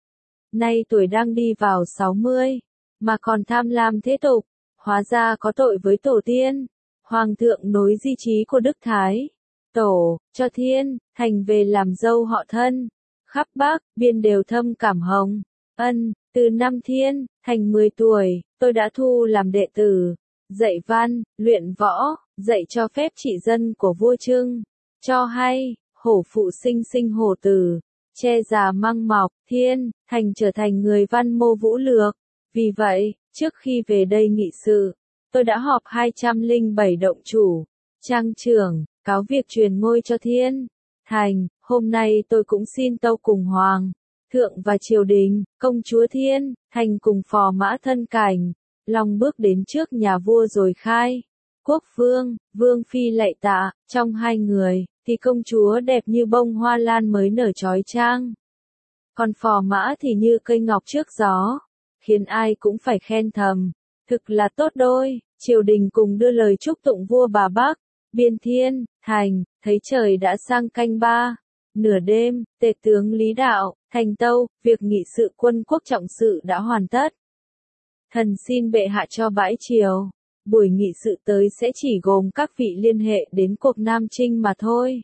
Nay tuổi đang đi vào 60, mà còn tham lam thế tục, hóa ra có tội với tổ tiên. Hoàng thượng nối di chí của Đức Thái Tổ, cho Thiên, Thành về làm dâu họ thân. Khắp Bắc, Biên đều thâm cảm hồng. Ân, từ năm Thiên, Thành 10 tuổi, tôi đã thu làm đệ tử, dạy văn, luyện võ, dạy cho phép trị dân của vua Trưng. Cho hay, hổ phụ sinh sinh hổ tử, che già măng mọc, Thiên, Thành trở thành người văn mô vũ lược. Vì vậy, trước khi về đây nghị sự, tôi đã họp 207 động chủ, trang trưởng, cáo việc truyền ngôi cho Thiên, Thành. Hôm nay tôi cũng xin tâu cùng Hoàng thượng và triều đình, công chúa Thiên, Thành cùng phò mã thân cảnh, long bước đến trước nhà vua rồi khai. Quốc vương, vương phi lạy tạ. Trong 2 người, thì công chúa đẹp như bông hoa lan mới nở chói chang, còn phò mã thì như cây ngọc trước gió, khiến ai cũng phải khen thầm, thực là tốt đôi. Triều đình cùng đưa lời chúc tụng vua Bà Bắc Biên Thiên, Thành. Thấy trời đã sang canh 3, nửa đêm, tể tướng Lý Đạo, Thành tâu, việc nghị sự quân quốc trọng sự đã hoàn tất. Thần xin bệ hạ cho bãi triều. Buổi nghị sự tới sẽ chỉ gồm các vị liên hệ đến cuộc Nam Trinh mà thôi.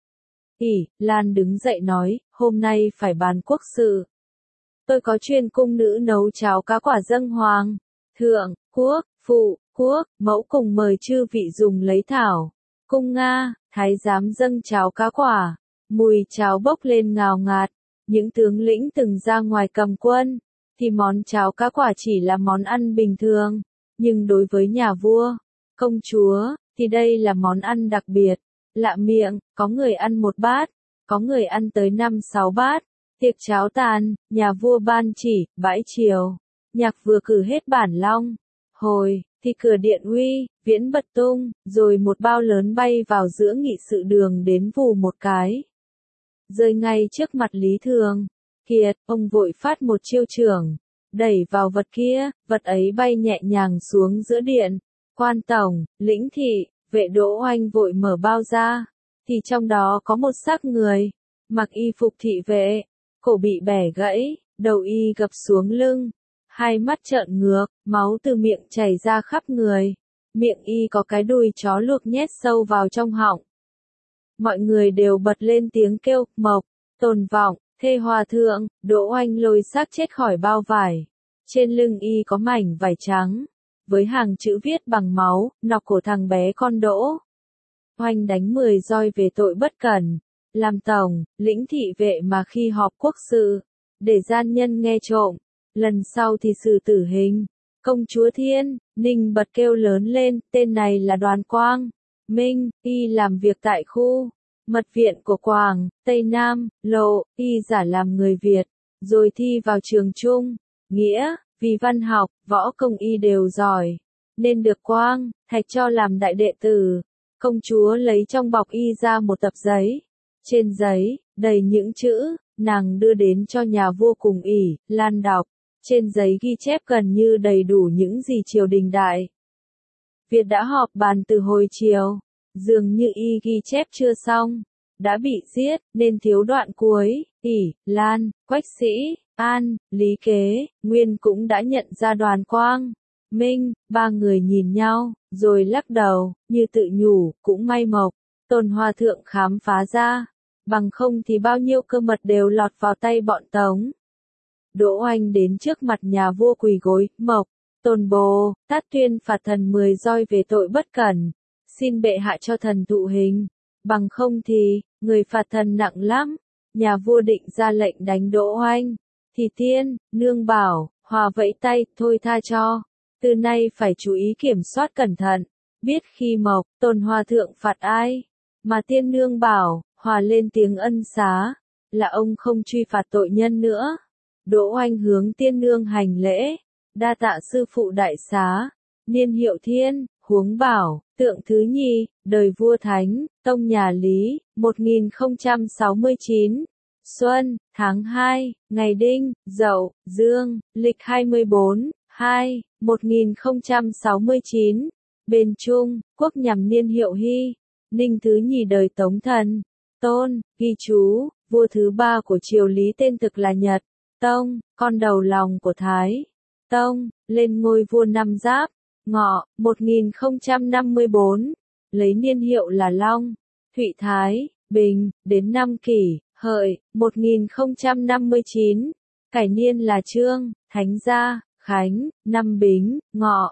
ỷ Lan đứng dậy nói, hôm nay phải bàn quốc sự. Tôi có chuyên cung nữ nấu cháo cá quả dâng hoàng thượng, quốc, phụ, quốc, mẫu cùng mời chư vị dùng lấy thảo. Cung Nga, thái giám dâng cháo cá quả, mùi cháo bốc lên ngào ngạt. Những tướng lĩnh từng ra ngoài cầm quân, thì món cháo cá quả chỉ là món ăn bình thường. Nhưng đối với nhà vua, công chúa, thì đây là món ăn đặc biệt, lạ miệng. Có người ăn 1 bát, có người ăn tới 5-6 bát. Tiệc cháo tàn, nhà vua ban chỉ, bãi triều. nhạc vừa cử hết bản long. Hồi, thì cửa điện uy, viễn bật tung, rồi một bao lớn bay vào giữa nghị sự đường đến vù một cái. Rơi ngay trước mặt Lý Thường. Kiệt, ông vội phát một chiêu trưởng, đẩy vào vật kia, vật ấy bay nhẹ nhàng xuống giữa điện. Quan tổng, lĩnh thị, vệ Đỗ Oanh vội mở bao ra, thì trong đó có một xác người, mặc y phục thị vệ, cổ bị bẻ gãy, đầu y gập xuống lưng, hai mắt trợn ngược, máu từ miệng chảy ra khắp người, miệng y có cái đùi chó luộc nhét sâu vào trong họng. Mọi người đều bật lên tiếng kêu, Mộc, Tồn Vọng, Thê Hòa Thượng. Đỗ Oanh lôi xác chết khỏi bao vải, trên lưng y có mảnh vải trắng, với hàng chữ viết bằng máu, nọc của thằng bé con Đỗ Oanh đánh 10 roi về tội bất cẩn, làm tổng, lĩnh thị vệ mà khi họp quốc sự, để gian nhân nghe trộm, lần sau thì xử tử hình. Công chúa Thiên, Ninh bật kêu lớn lên, tên này là Đoàn Quang Minh, y làm việc tại khu mật viện của Quảng, Tây Nam, Lộ, y giả làm người Việt, rồi thi vào trường Trung, Nghĩa, vì văn học, võ công y đều giỏi, nên được Quang Thạch cho làm đại đệ tử. Công chúa lấy trong bọc y ra một tập giấy, trên giấy, đầy những chữ, nàng đưa đến cho nhà vua cùng ỷ Lan đọc, trên giấy ghi chép gần như đầy đủ những gì triều đình đại Việt đã họp bàn từ hồi chiều, dường như y ghi chép chưa xong, đã bị giết, nên thiếu đoạn cuối, ỷ Lan, Quách Sĩ, An, Lý Kế, Nguyên cũng đã nhận ra Đoàn Quang Minh. Ba người nhìn nhau, rồi lắc đầu, như tự nhủ, cũng may Mộc, Tồn Hòa Thượng khám phá ra, bằng không thì bao nhiêu cơ mật đều lọt vào tay bọn Tống. Đỗ Oanh đến trước mặt nhà vua quỳ gối, Mộc, Tồn Bồ, Tát tuyên phạt thần 10 roi về tội bất cẩn, xin bệ hạ cho thần thụ hình, bằng không thì, người phạt thần nặng lắm. Nhà vua định ra lệnh đánh Đỗ Oanh, thì Tiên, Nương bảo, Hòa vẫy tay, thôi tha cho. Từ nay phải chú ý kiểm soát cẩn thận, biết khi Mộc, Tồn Hòa Thượng phạt ai, mà Tiên Nương bảo, Hòa lên tiếng ân xá, là ông không truy phạt tội nhân nữa. Đỗ Oanh hướng Tiên Nương hành lễ, đa tạ sư phụ đại xá. Niên hiệu Thiên, huống bảo, tượng thứ nhì, đời vua Thánh, tông nhà Lý, 1069. Xuân, tháng 2, ngày Đinh, Dậu, Dương, lịch 24, 2, 1069. Bên Trung, quốc nhằm niên hiệu Hy, Ninh thứ nhì đời Tống Thần, Tôn, ghi chú, vua thứ ba của triều Lý tên thực là Nhật Tông, con đầu lòng của Thái Tông, lên ngôi vua năm Giáp, Ngọ, 1054, lấy niên hiệu là Long, Thụy Thái, Bình, đến năm Kỷ, Hợi, 1059, cải niên là Trương, Thánh Gia, Khánh, năm Bính, Ngọ,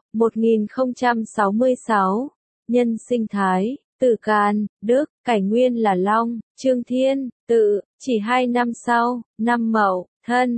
1066, nhân sinh Thái, Tử Càn, Đức, cải nguyên là Long, Trương Thiên, Tự, chỉ 2 năm sau, năm Mậu, Thân,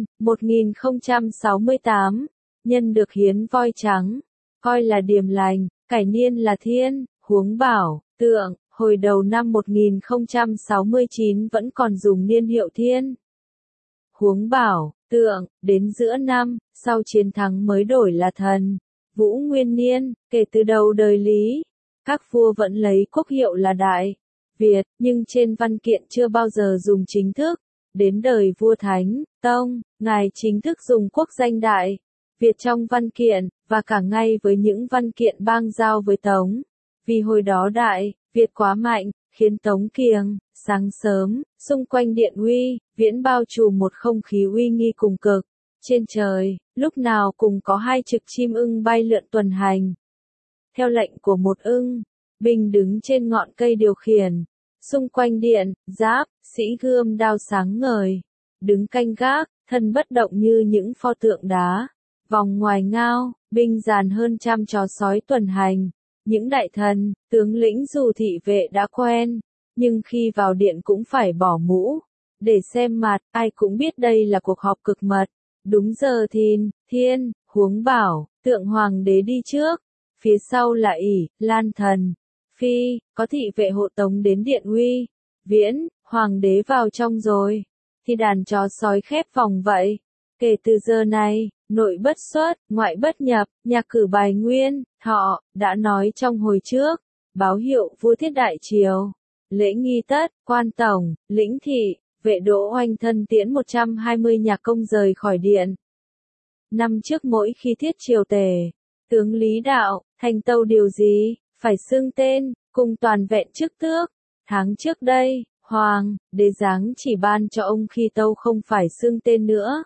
1068, nhân được hiến voi trắng, coi là điềm lành, cải niên là Thiên, huống bảo, Tượng, hồi đầu năm 1069 vẫn còn dùng niên hiệu Thiên. Huống bảo, Tượng, đến giữa năm, sau chiến thắng mới đổi là Thần, Vũ Nguyên Niên, kể từ đầu đời Lý, các vua vẫn lấy quốc hiệu là Đại Việt, nhưng trên văn kiện chưa bao giờ dùng chính thức. Đến đời vua Thánh Tông, ngài chính thức dùng quốc danh Đại Việt trong văn kiện, và cả ngay với những văn kiện bang giao với Tống. Vì hồi đó Đại Việt quá mạnh, khiến Tống kiêng. Sáng sớm, xung quanh điện uy, viễn bao trùm một không khí uy nghi cùng cực. Trên trời, lúc nào cũng có 2 trực chim ưng bay lượn tuần hành. Theo lệnh của một ưng, binh đứng trên ngọn cây điều khiển. Xung quanh điện, giáp, sĩ gươm đao sáng ngời. Đứng canh gác, thân bất động như những pho tượng đá. Vòng ngoài ngao, binh dàn hơn trăm chó sói tuần hành. Những đại thần, tướng lĩnh dù thị vệ đã quen, nhưng khi vào điện cũng phải bỏ mũ, để xem mặt, ai cũng biết đây là cuộc họp cực mật. Đúng giờ Thiên, huống bảo, Tượng hoàng đế đi trước, phía sau là ỷ Lan thần, Phi, có thị vệ hộ tống đến điện uy. Viễn, hoàng đế vào trong rồi, thì đàn chó sói khép vòng vậy. Kể từ giờ này, nội bất xuất, ngoại bất nhập, nhà cử bài nguyên, thọ, đã nói trong hồi trước, báo hiệu vua thiết đại triều. Lễ nghi tất, quan tổng, lĩnh thị, vệ đỗ oanh thân tiễn 120 nhà công rời khỏi điện. Năm trước mỗi khi thiết triều tề, tướng Lý Đạo, thành tâu điều gì, phải xưng tên, cùng toàn vẹn chức tước. Tháng trước đây, Hoàng, đế giáng chỉ ban cho ông khi tâu không phải xưng tên nữa.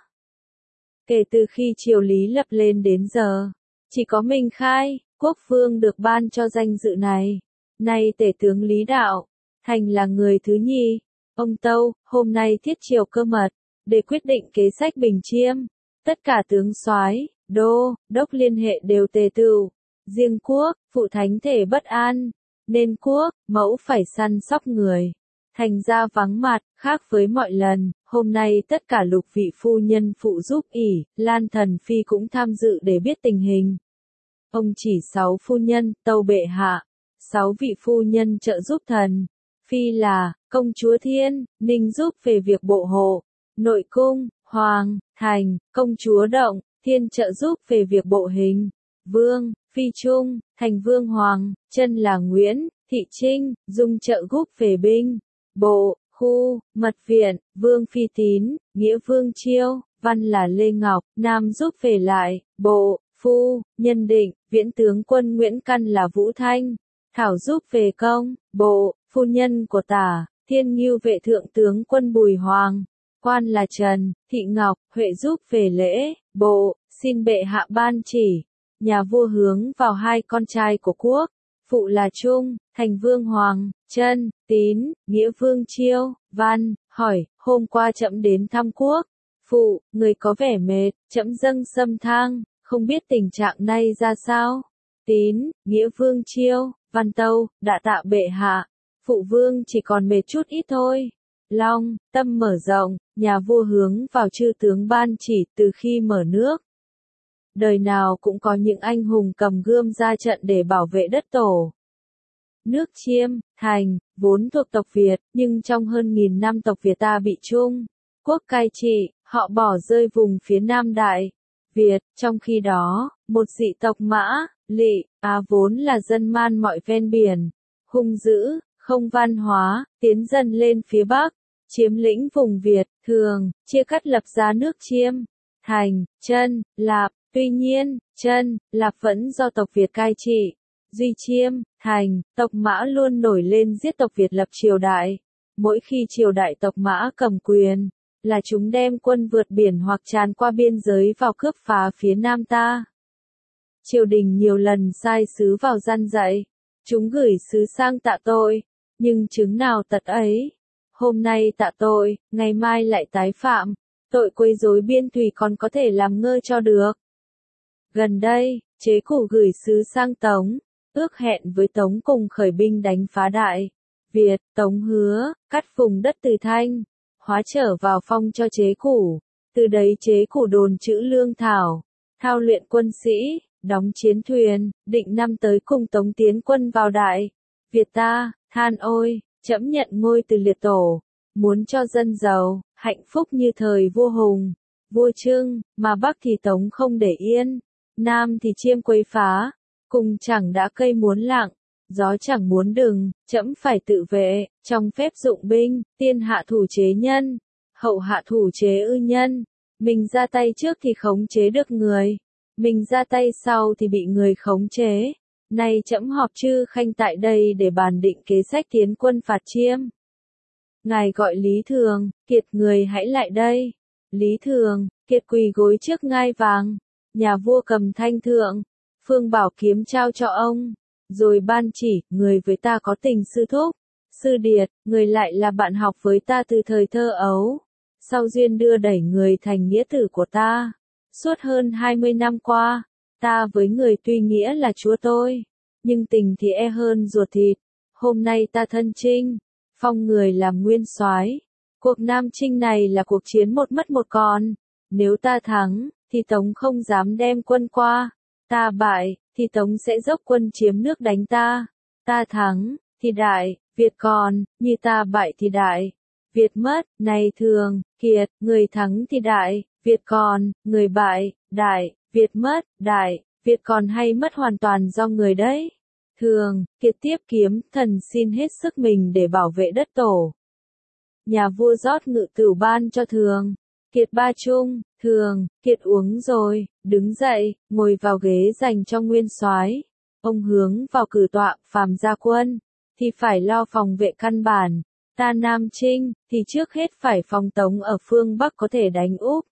Kể từ khi triều Lý lập lên đến giờ, chỉ có Minh Khai, quốc vương được ban cho danh dự này. Nay tể tướng Lý Đạo, thành là người thứ nhì. Ông tâu, hôm nay thiết triều cơ mật, để quyết định kế sách bình chiêm. Tất cả tướng soái, đô, đốc liên hệ đều tề tựu. Riêng quốc, phụ thánh thể bất an, nên quốc, mẫu phải săn sóc người. Thành ra vắng mặt, khác với mọi lần, hôm nay tất cả lục vị phu nhân phụ giúp ỷ, Lan Thần Phi cũng tham dự để biết tình hình. Ông chỉ 6 phu nhân, tâu bệ hạ, 6 vị phu nhân trợ giúp thần. Phi là, công chúa Thiên, Ninh giúp về việc bộ hộ, nội cung, Hoàng, Thành, công chúa Động, Thiên trợ giúp về việc bộ hình, Vương, Phi Trung, Thành Vương Hoàng, Chân là Nguyễn, Thị Trinh, Dung trợ giúp về binh, bộ, khu, mật viện, Vương Phi Tín, Nghĩa Vương Chiêu, Văn là Lê Ngọc, Nam giúp về lại, bộ, phu, nhân định, viễn tướng quân Nguyễn Căn là Vũ Thanh, Thảo giúp về công, bộ, phu nhân của Tả, Thiên Ngưu vệ thượng tướng quân Bùi Hoàng, quan là Trần, Thị Ngọc, Huệ giúp về lễ, bộ, xin bệ hạ ban chỉ. Nhà vua hướng vào 2 con trai của quốc, phụ là Trung, Thành Vương Hoàng, Chân, Tín, Nghĩa Vương Chiêu, Văn, hỏi, hôm qua trẫm đến thăm quốc, phụ, người có vẻ mệt, trẫm dâng sâm thang, không biết tình trạng nay ra sao. Tín, Nghĩa Vương Chiêu, Văn tâu, đã tạ bệ hạ, phụ vương chỉ còn mệt chút ít thôi. Long, tâm mở rộng, nhà vua hướng vào chư tướng ban chỉ từ khi mở nước. Đời nào cũng có những anh hùng cầm gươm ra trận để bảo vệ đất tổ. Nước Chiêm, Thành, vốn thuộc tộc Việt, nhưng trong hơn 1000 năm tộc Việt ta bị Trung Quốc cai trị, họ bỏ rơi vùng phía Nam Đại Việt, trong khi đó, một dị tộc Mã, Lị, Á vốn là dân man mọi ven biển, hung dữ, không văn hóa, tiến dần lên phía Bắc, chiếm lĩnh vùng Việt, Thường, chia cắt lập ra nước Chiêm, Thành, Chân, Lạp. Tuy nhiên, Chân, Lạp vẫn do tộc Việt cai trị. Duy Chiêm, Thành, tộc Mã luôn nổi lên giết tộc Việt lập triều đại. Mỗi khi triều đại tộc Mã cầm quyền, là chúng đem quân vượt biển hoặc tràn qua biên giới vào cướp phá phía Nam ta. Triều đình nhiều lần sai sứ vào gian dạy. Chúng gửi sứ sang tạ tội, nhưng chứng nào tật ấy. Hôm nay tạ tội, ngày mai lại tái phạm. Tội quấy rối biên thủy còn có thể làm ngơ cho được. Gần đây, Chế Củ gửi sứ sang Tống, ước hẹn với Tống cùng khởi binh đánh phá Đại Việt. Tống hứa, cắt vùng đất từ Thanh, Hóa trở vào phong cho Chế Củ. Từ đấy Chế Củ đồn trữ lương thảo, thao luyện quân sĩ, đóng chiến thuyền, định năm tới cùng Tống tiến quân vào Đại Việt ta, than ôi, trẫm nhận ngôi từ liệt tổ, muốn cho dân giàu, hạnh phúc như thời vua Hùng, vua Trưng, mà Bắc thì Tống không để yên. Nam thì Chiêm quấy phá, cùng chẳng đã cây muốn lặng, gió chẳng muốn đừng, trẫm phải tự vệ, trong phép dụng binh, tiên hạ thủ chế nhân, hậu hạ thủ chế ư nhân, mình ra tay trước thì khống chế được người, mình ra tay sau thì bị người khống chế. Nay trẫm họp chư khanh tại đây để bàn định kế sách tiến quân phạt Chiêm. Ngài gọi Lý Thường, Kiệt người hãy lại đây. Lý Thường, Kiệt quỳ gối trước ngai vàng. Nhà vua cầm thanh thượng, phương bảo kiếm trao cho ông, rồi ban chỉ, người với ta có tình sư thúc, sư điệt, người lại là bạn học với ta từ thời thơ ấu, sau duyên đưa đẩy người thành nghĩa tử của ta. Suốt hơn 20 năm qua, ta với người tuy nghĩa là chúa tôi, nhưng tình thì e hơn ruột thịt. Hôm nay ta thân chinh, phong người làm nguyên soái. Cuộc Nam Chinh này là cuộc chiến một mất một còn. Nếu ta thắng, thì Tống không dám đem quân qua. Ta bại, thì Tống sẽ dốc quân chiếm nước đánh ta. Ta thắng, thì Đại Việt còn, như ta bại thì Đại Việt mất, này Thường, Kiệt, người thắng thì Đại, Việt còn, người bại, Đại, Việt mất, Đại, Việt còn hay mất hoàn toàn do người đấy. Thường, Kiệt tiếp kiếm, thần xin hết sức mình để bảo vệ đất tổ. Nhà vua rót ngự tửu ban cho Thường. Kiệt ba chung, Thường, Kiệt uống rồi, đứng dậy, ngồi vào ghế dành cho nguyên soái. Ông hướng vào cử tọa, phàm gia quân, thì phải lo phòng vệ căn bản. Ta Nam Trinh, thì trước hết phải phòng Tống ở phương Bắc có thể đánh úp.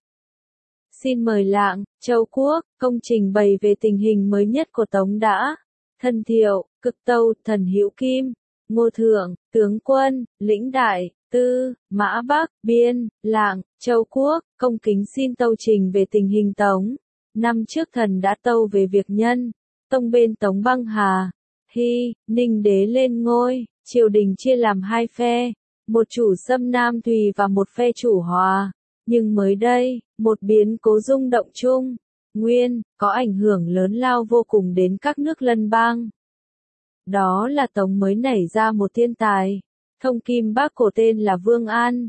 Xin mời Lạng, Châu Quốc, công trình bày về tình hình mới nhất của Tống đã. Thân Thiệu, Cực Tâu, Thần Hữu Kim, Ngô Thượng, Tướng Quân, Lĩnh Đại, Tư, Mã Bắc, Biên, Lạng, Châu Quốc, công kính xin tâu trình về tình hình Tống. Năm trước thần đã tâu về việc nhân, tông bên Tống băng hà, Hy, Ninh đế lên ngôi, triều đình chia làm hai phe, một chủ xâm Nam Thùy và một phe chủ hòa. Nhưng mới đây, một biến cố rung động chung, Nguyên, có ảnh hưởng lớn lao vô cùng đến các nước lân bang. Đó là Tống mới nảy ra một thiên tài, thông kim bác cổ tên là Vương An.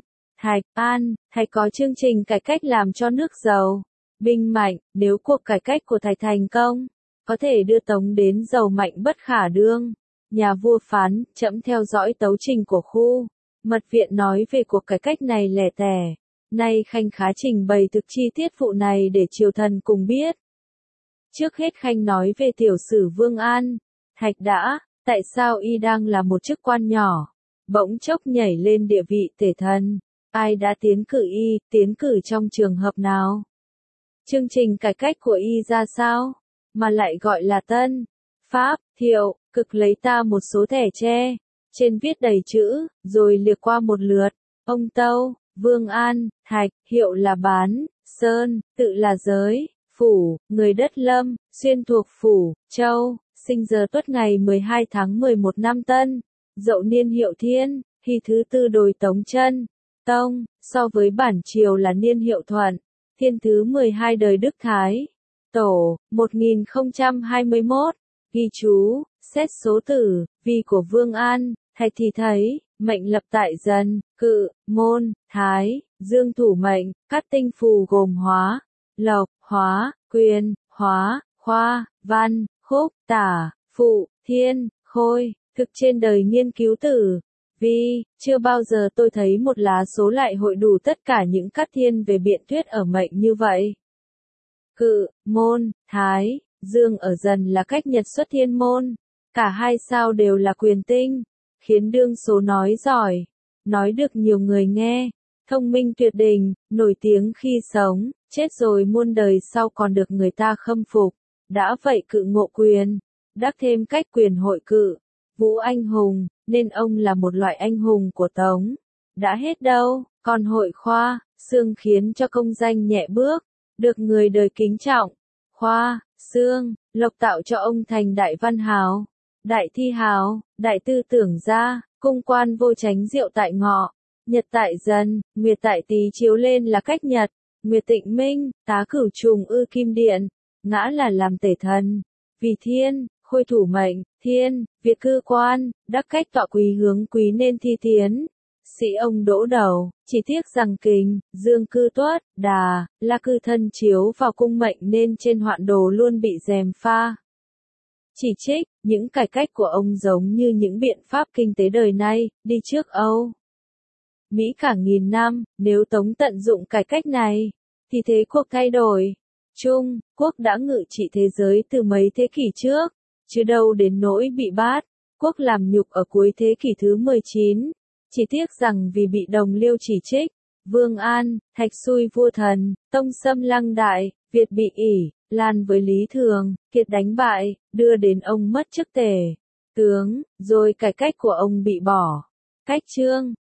Thạch có chương trình cải cách làm cho nước giàu, binh mạnh, nếu cuộc cải cách của Thạch thành công, có thể đưa Tống đến giàu mạnh bất khả đương. Nhà vua phán, trẫm theo dõi tấu trình của khu mật viện nói về cuộc cải cách này lẻ tẻ. Nay khanh khá trình bày thực chi tiết vụ này để triều thần cùng biết. Trước hết khanh nói về tiểu sử Vương An. Thạch đã, tại sao y đang là một chức quan nhỏ, bỗng chốc nhảy lên địa vị tể thần? Ai đã tiến cử y, tiến cử trong trường hợp nào? Chương trình cải cách của y ra sao, mà lại gọi là Tân Pháp, Thiệu, Cực lấy ta một số thẻ tre, trên viết đầy chữ, rồi liệt qua một lượt. Ông Tâu, Vương An, Thạch, hiệu là Bán, Sơn, tự là Giới, Phủ, người đất Lâm, xuyên thuộc Phủ, Châu, sinh giờ Tuất ngày 12 tháng 11 năm Tân, Dậu niên hiệu Thiên, Hy thứ tư đồi Tống Chân, Tông, so với bản triều là niên hiệu Thuận, Thiên thứ 12 đời Đức Thái, Tổ, 1021, ghi chú, xét số tử, vi của Vương An, Thạch thì thấy, mệnh lập tại Dân, Cự, Môn, Thái, Dương thủ mệnh, các tinh phù gồm Hóa, Lộc, Hóa, Quyền, Hóa, Khoa, Văn, Khúc, Tả, Phụ, Thiên, Khôi, thực trên đời nghiên cứu tử. Vì, chưa bao giờ tôi thấy một lá số lại hội đủ tất cả những cát thiên về biện thuyết ở mệnh như vậy. Cự, Môn, Thái, Dương ở Dần là cách nhật xuất thiên môn. Cả hai sao đều là quyền tinh, khiến đương số nói giỏi, nói được nhiều người nghe, thông minh tuyệt đỉnh, nổi tiếng khi sống, chết rồi muôn đời sau còn được người ta khâm phục. Đã vậy Cự ngộ quyền, đắc thêm cách quyền hội Cự, Vũ anh hùng, nên ông là một loại anh hùng của Tống. Đã hết đâu, còn hội Khoa, Xương khiến cho công danh nhẹ bước, được người đời kính trọng. Khoa, Xương, lộc tạo cho ông thành đại văn hào, đại thi hào, đại tư tưởng gia, cung quan vô chánh diệu tại Ngọ, nhật tại Dần, nguyệt tại Tý chiếu lên là cách nhật, nguyệt tịnh minh, tá cửu trùng ư kim điện, ngã là làm tể thần. Vì Thiên, Khôi thủ mệnh, Thiên, Việt cư quan, đắc cách tọa quý hướng quý nên thi tiến. Sĩ ông đỗ đầu, chỉ tiếc rằng Kình, Dương cư Tuất, Đà, La cư thân chiếu vào cung mệnh nên trên hoạn đồ luôn bị gièm pha. Chỉ trích, những cải cách của ông giống như những biện pháp kinh tế đời nay, đi trước Âu Mỹ cả nghìn năm, nếu Tống tận dụng cải cách này, thì thế cuộc thay đổi. Trung Quốc đã ngự trị thế giới từ mấy thế kỷ trước, chứ đâu đến nỗi bị bát quốc làm nhục ở cuối thế kỷ thứ 19. Chỉ tiếc rằng vì bị đồng liêu chỉ trích, Vương An, Thạch xui vua thần, Tông xâm Lăng Đại, Việt bị ỷ, Lan với Lý Thường, Kiệt đánh bại, đưa đến ông mất chức tể tướng, rồi cải cách của ông bị bỏ. Cách chương